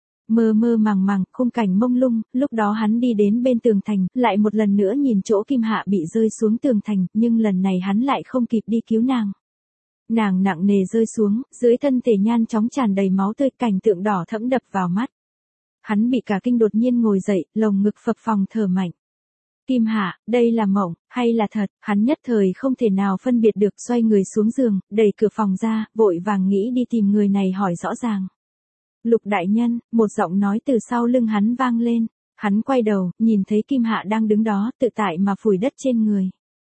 Mơ mơ màng màng, khung cảnh mông lung, lúc đó hắn đi đến bên tường thành, lại một lần nữa nhìn chỗ Kim Hạ bị rơi xuống tường thành, nhưng lần này hắn lại không kịp đi cứu nàng. Nàng nặng nề rơi xuống, dưới thân thể nhan chóng tràn đầy máu tươi, cảnh tượng đỏ thẫm đập vào mắt. Hắn bị cả kinh, đột nhiên ngồi dậy, lồng ngực phập phồng thở mạnh. Kim Hạ, đây là mộng, hay là thật, hắn nhất thời không thể nào phân biệt được, xoay người xuống giường, đẩy cửa phòng ra, vội vàng nghĩ đi tìm người này hỏi rõ ràng. Lục đại nhân, một giọng nói từ sau lưng hắn vang lên, hắn quay đầu, nhìn thấy Kim Hạ đang đứng đó, tự tại mà phủi đất trên người.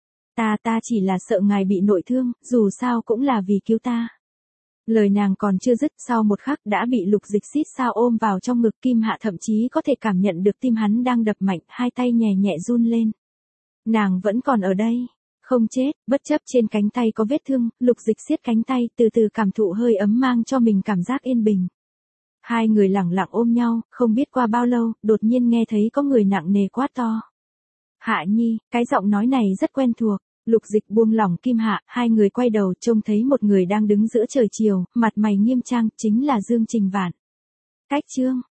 Ta ta chỉ là sợ ngài bị nội thương, dù sao cũng là vì cứu ta. Lời nàng còn chưa dứt, sau một khắc đã bị Lục Dịch xít sao ôm vào trong ngực. Kim Hạ thậm chí có thể cảm nhận được tim hắn đang đập mạnh, hai tay nhẹ nhẹ run lên. Nàng vẫn còn ở đây, không chết, bất chấp trên cánh tay có vết thương, Lục Dịch siết cánh tay, từ từ cảm thụ hơi ấm mang cho mình cảm giác yên bình. Hai người lẳng lặng ôm nhau, không biết qua bao lâu, đột nhiên nghe thấy có người nặng nề quát to. Hạ Nhi, cái giọng nói này rất quen thuộc. Lục Dịch buông lỏng Kim Hạ, hai người quay đầu trông thấy một người đang đứng giữa trời chiều, mặt mày nghiêm trang, chính là Dương Trình Vạn. Cách chương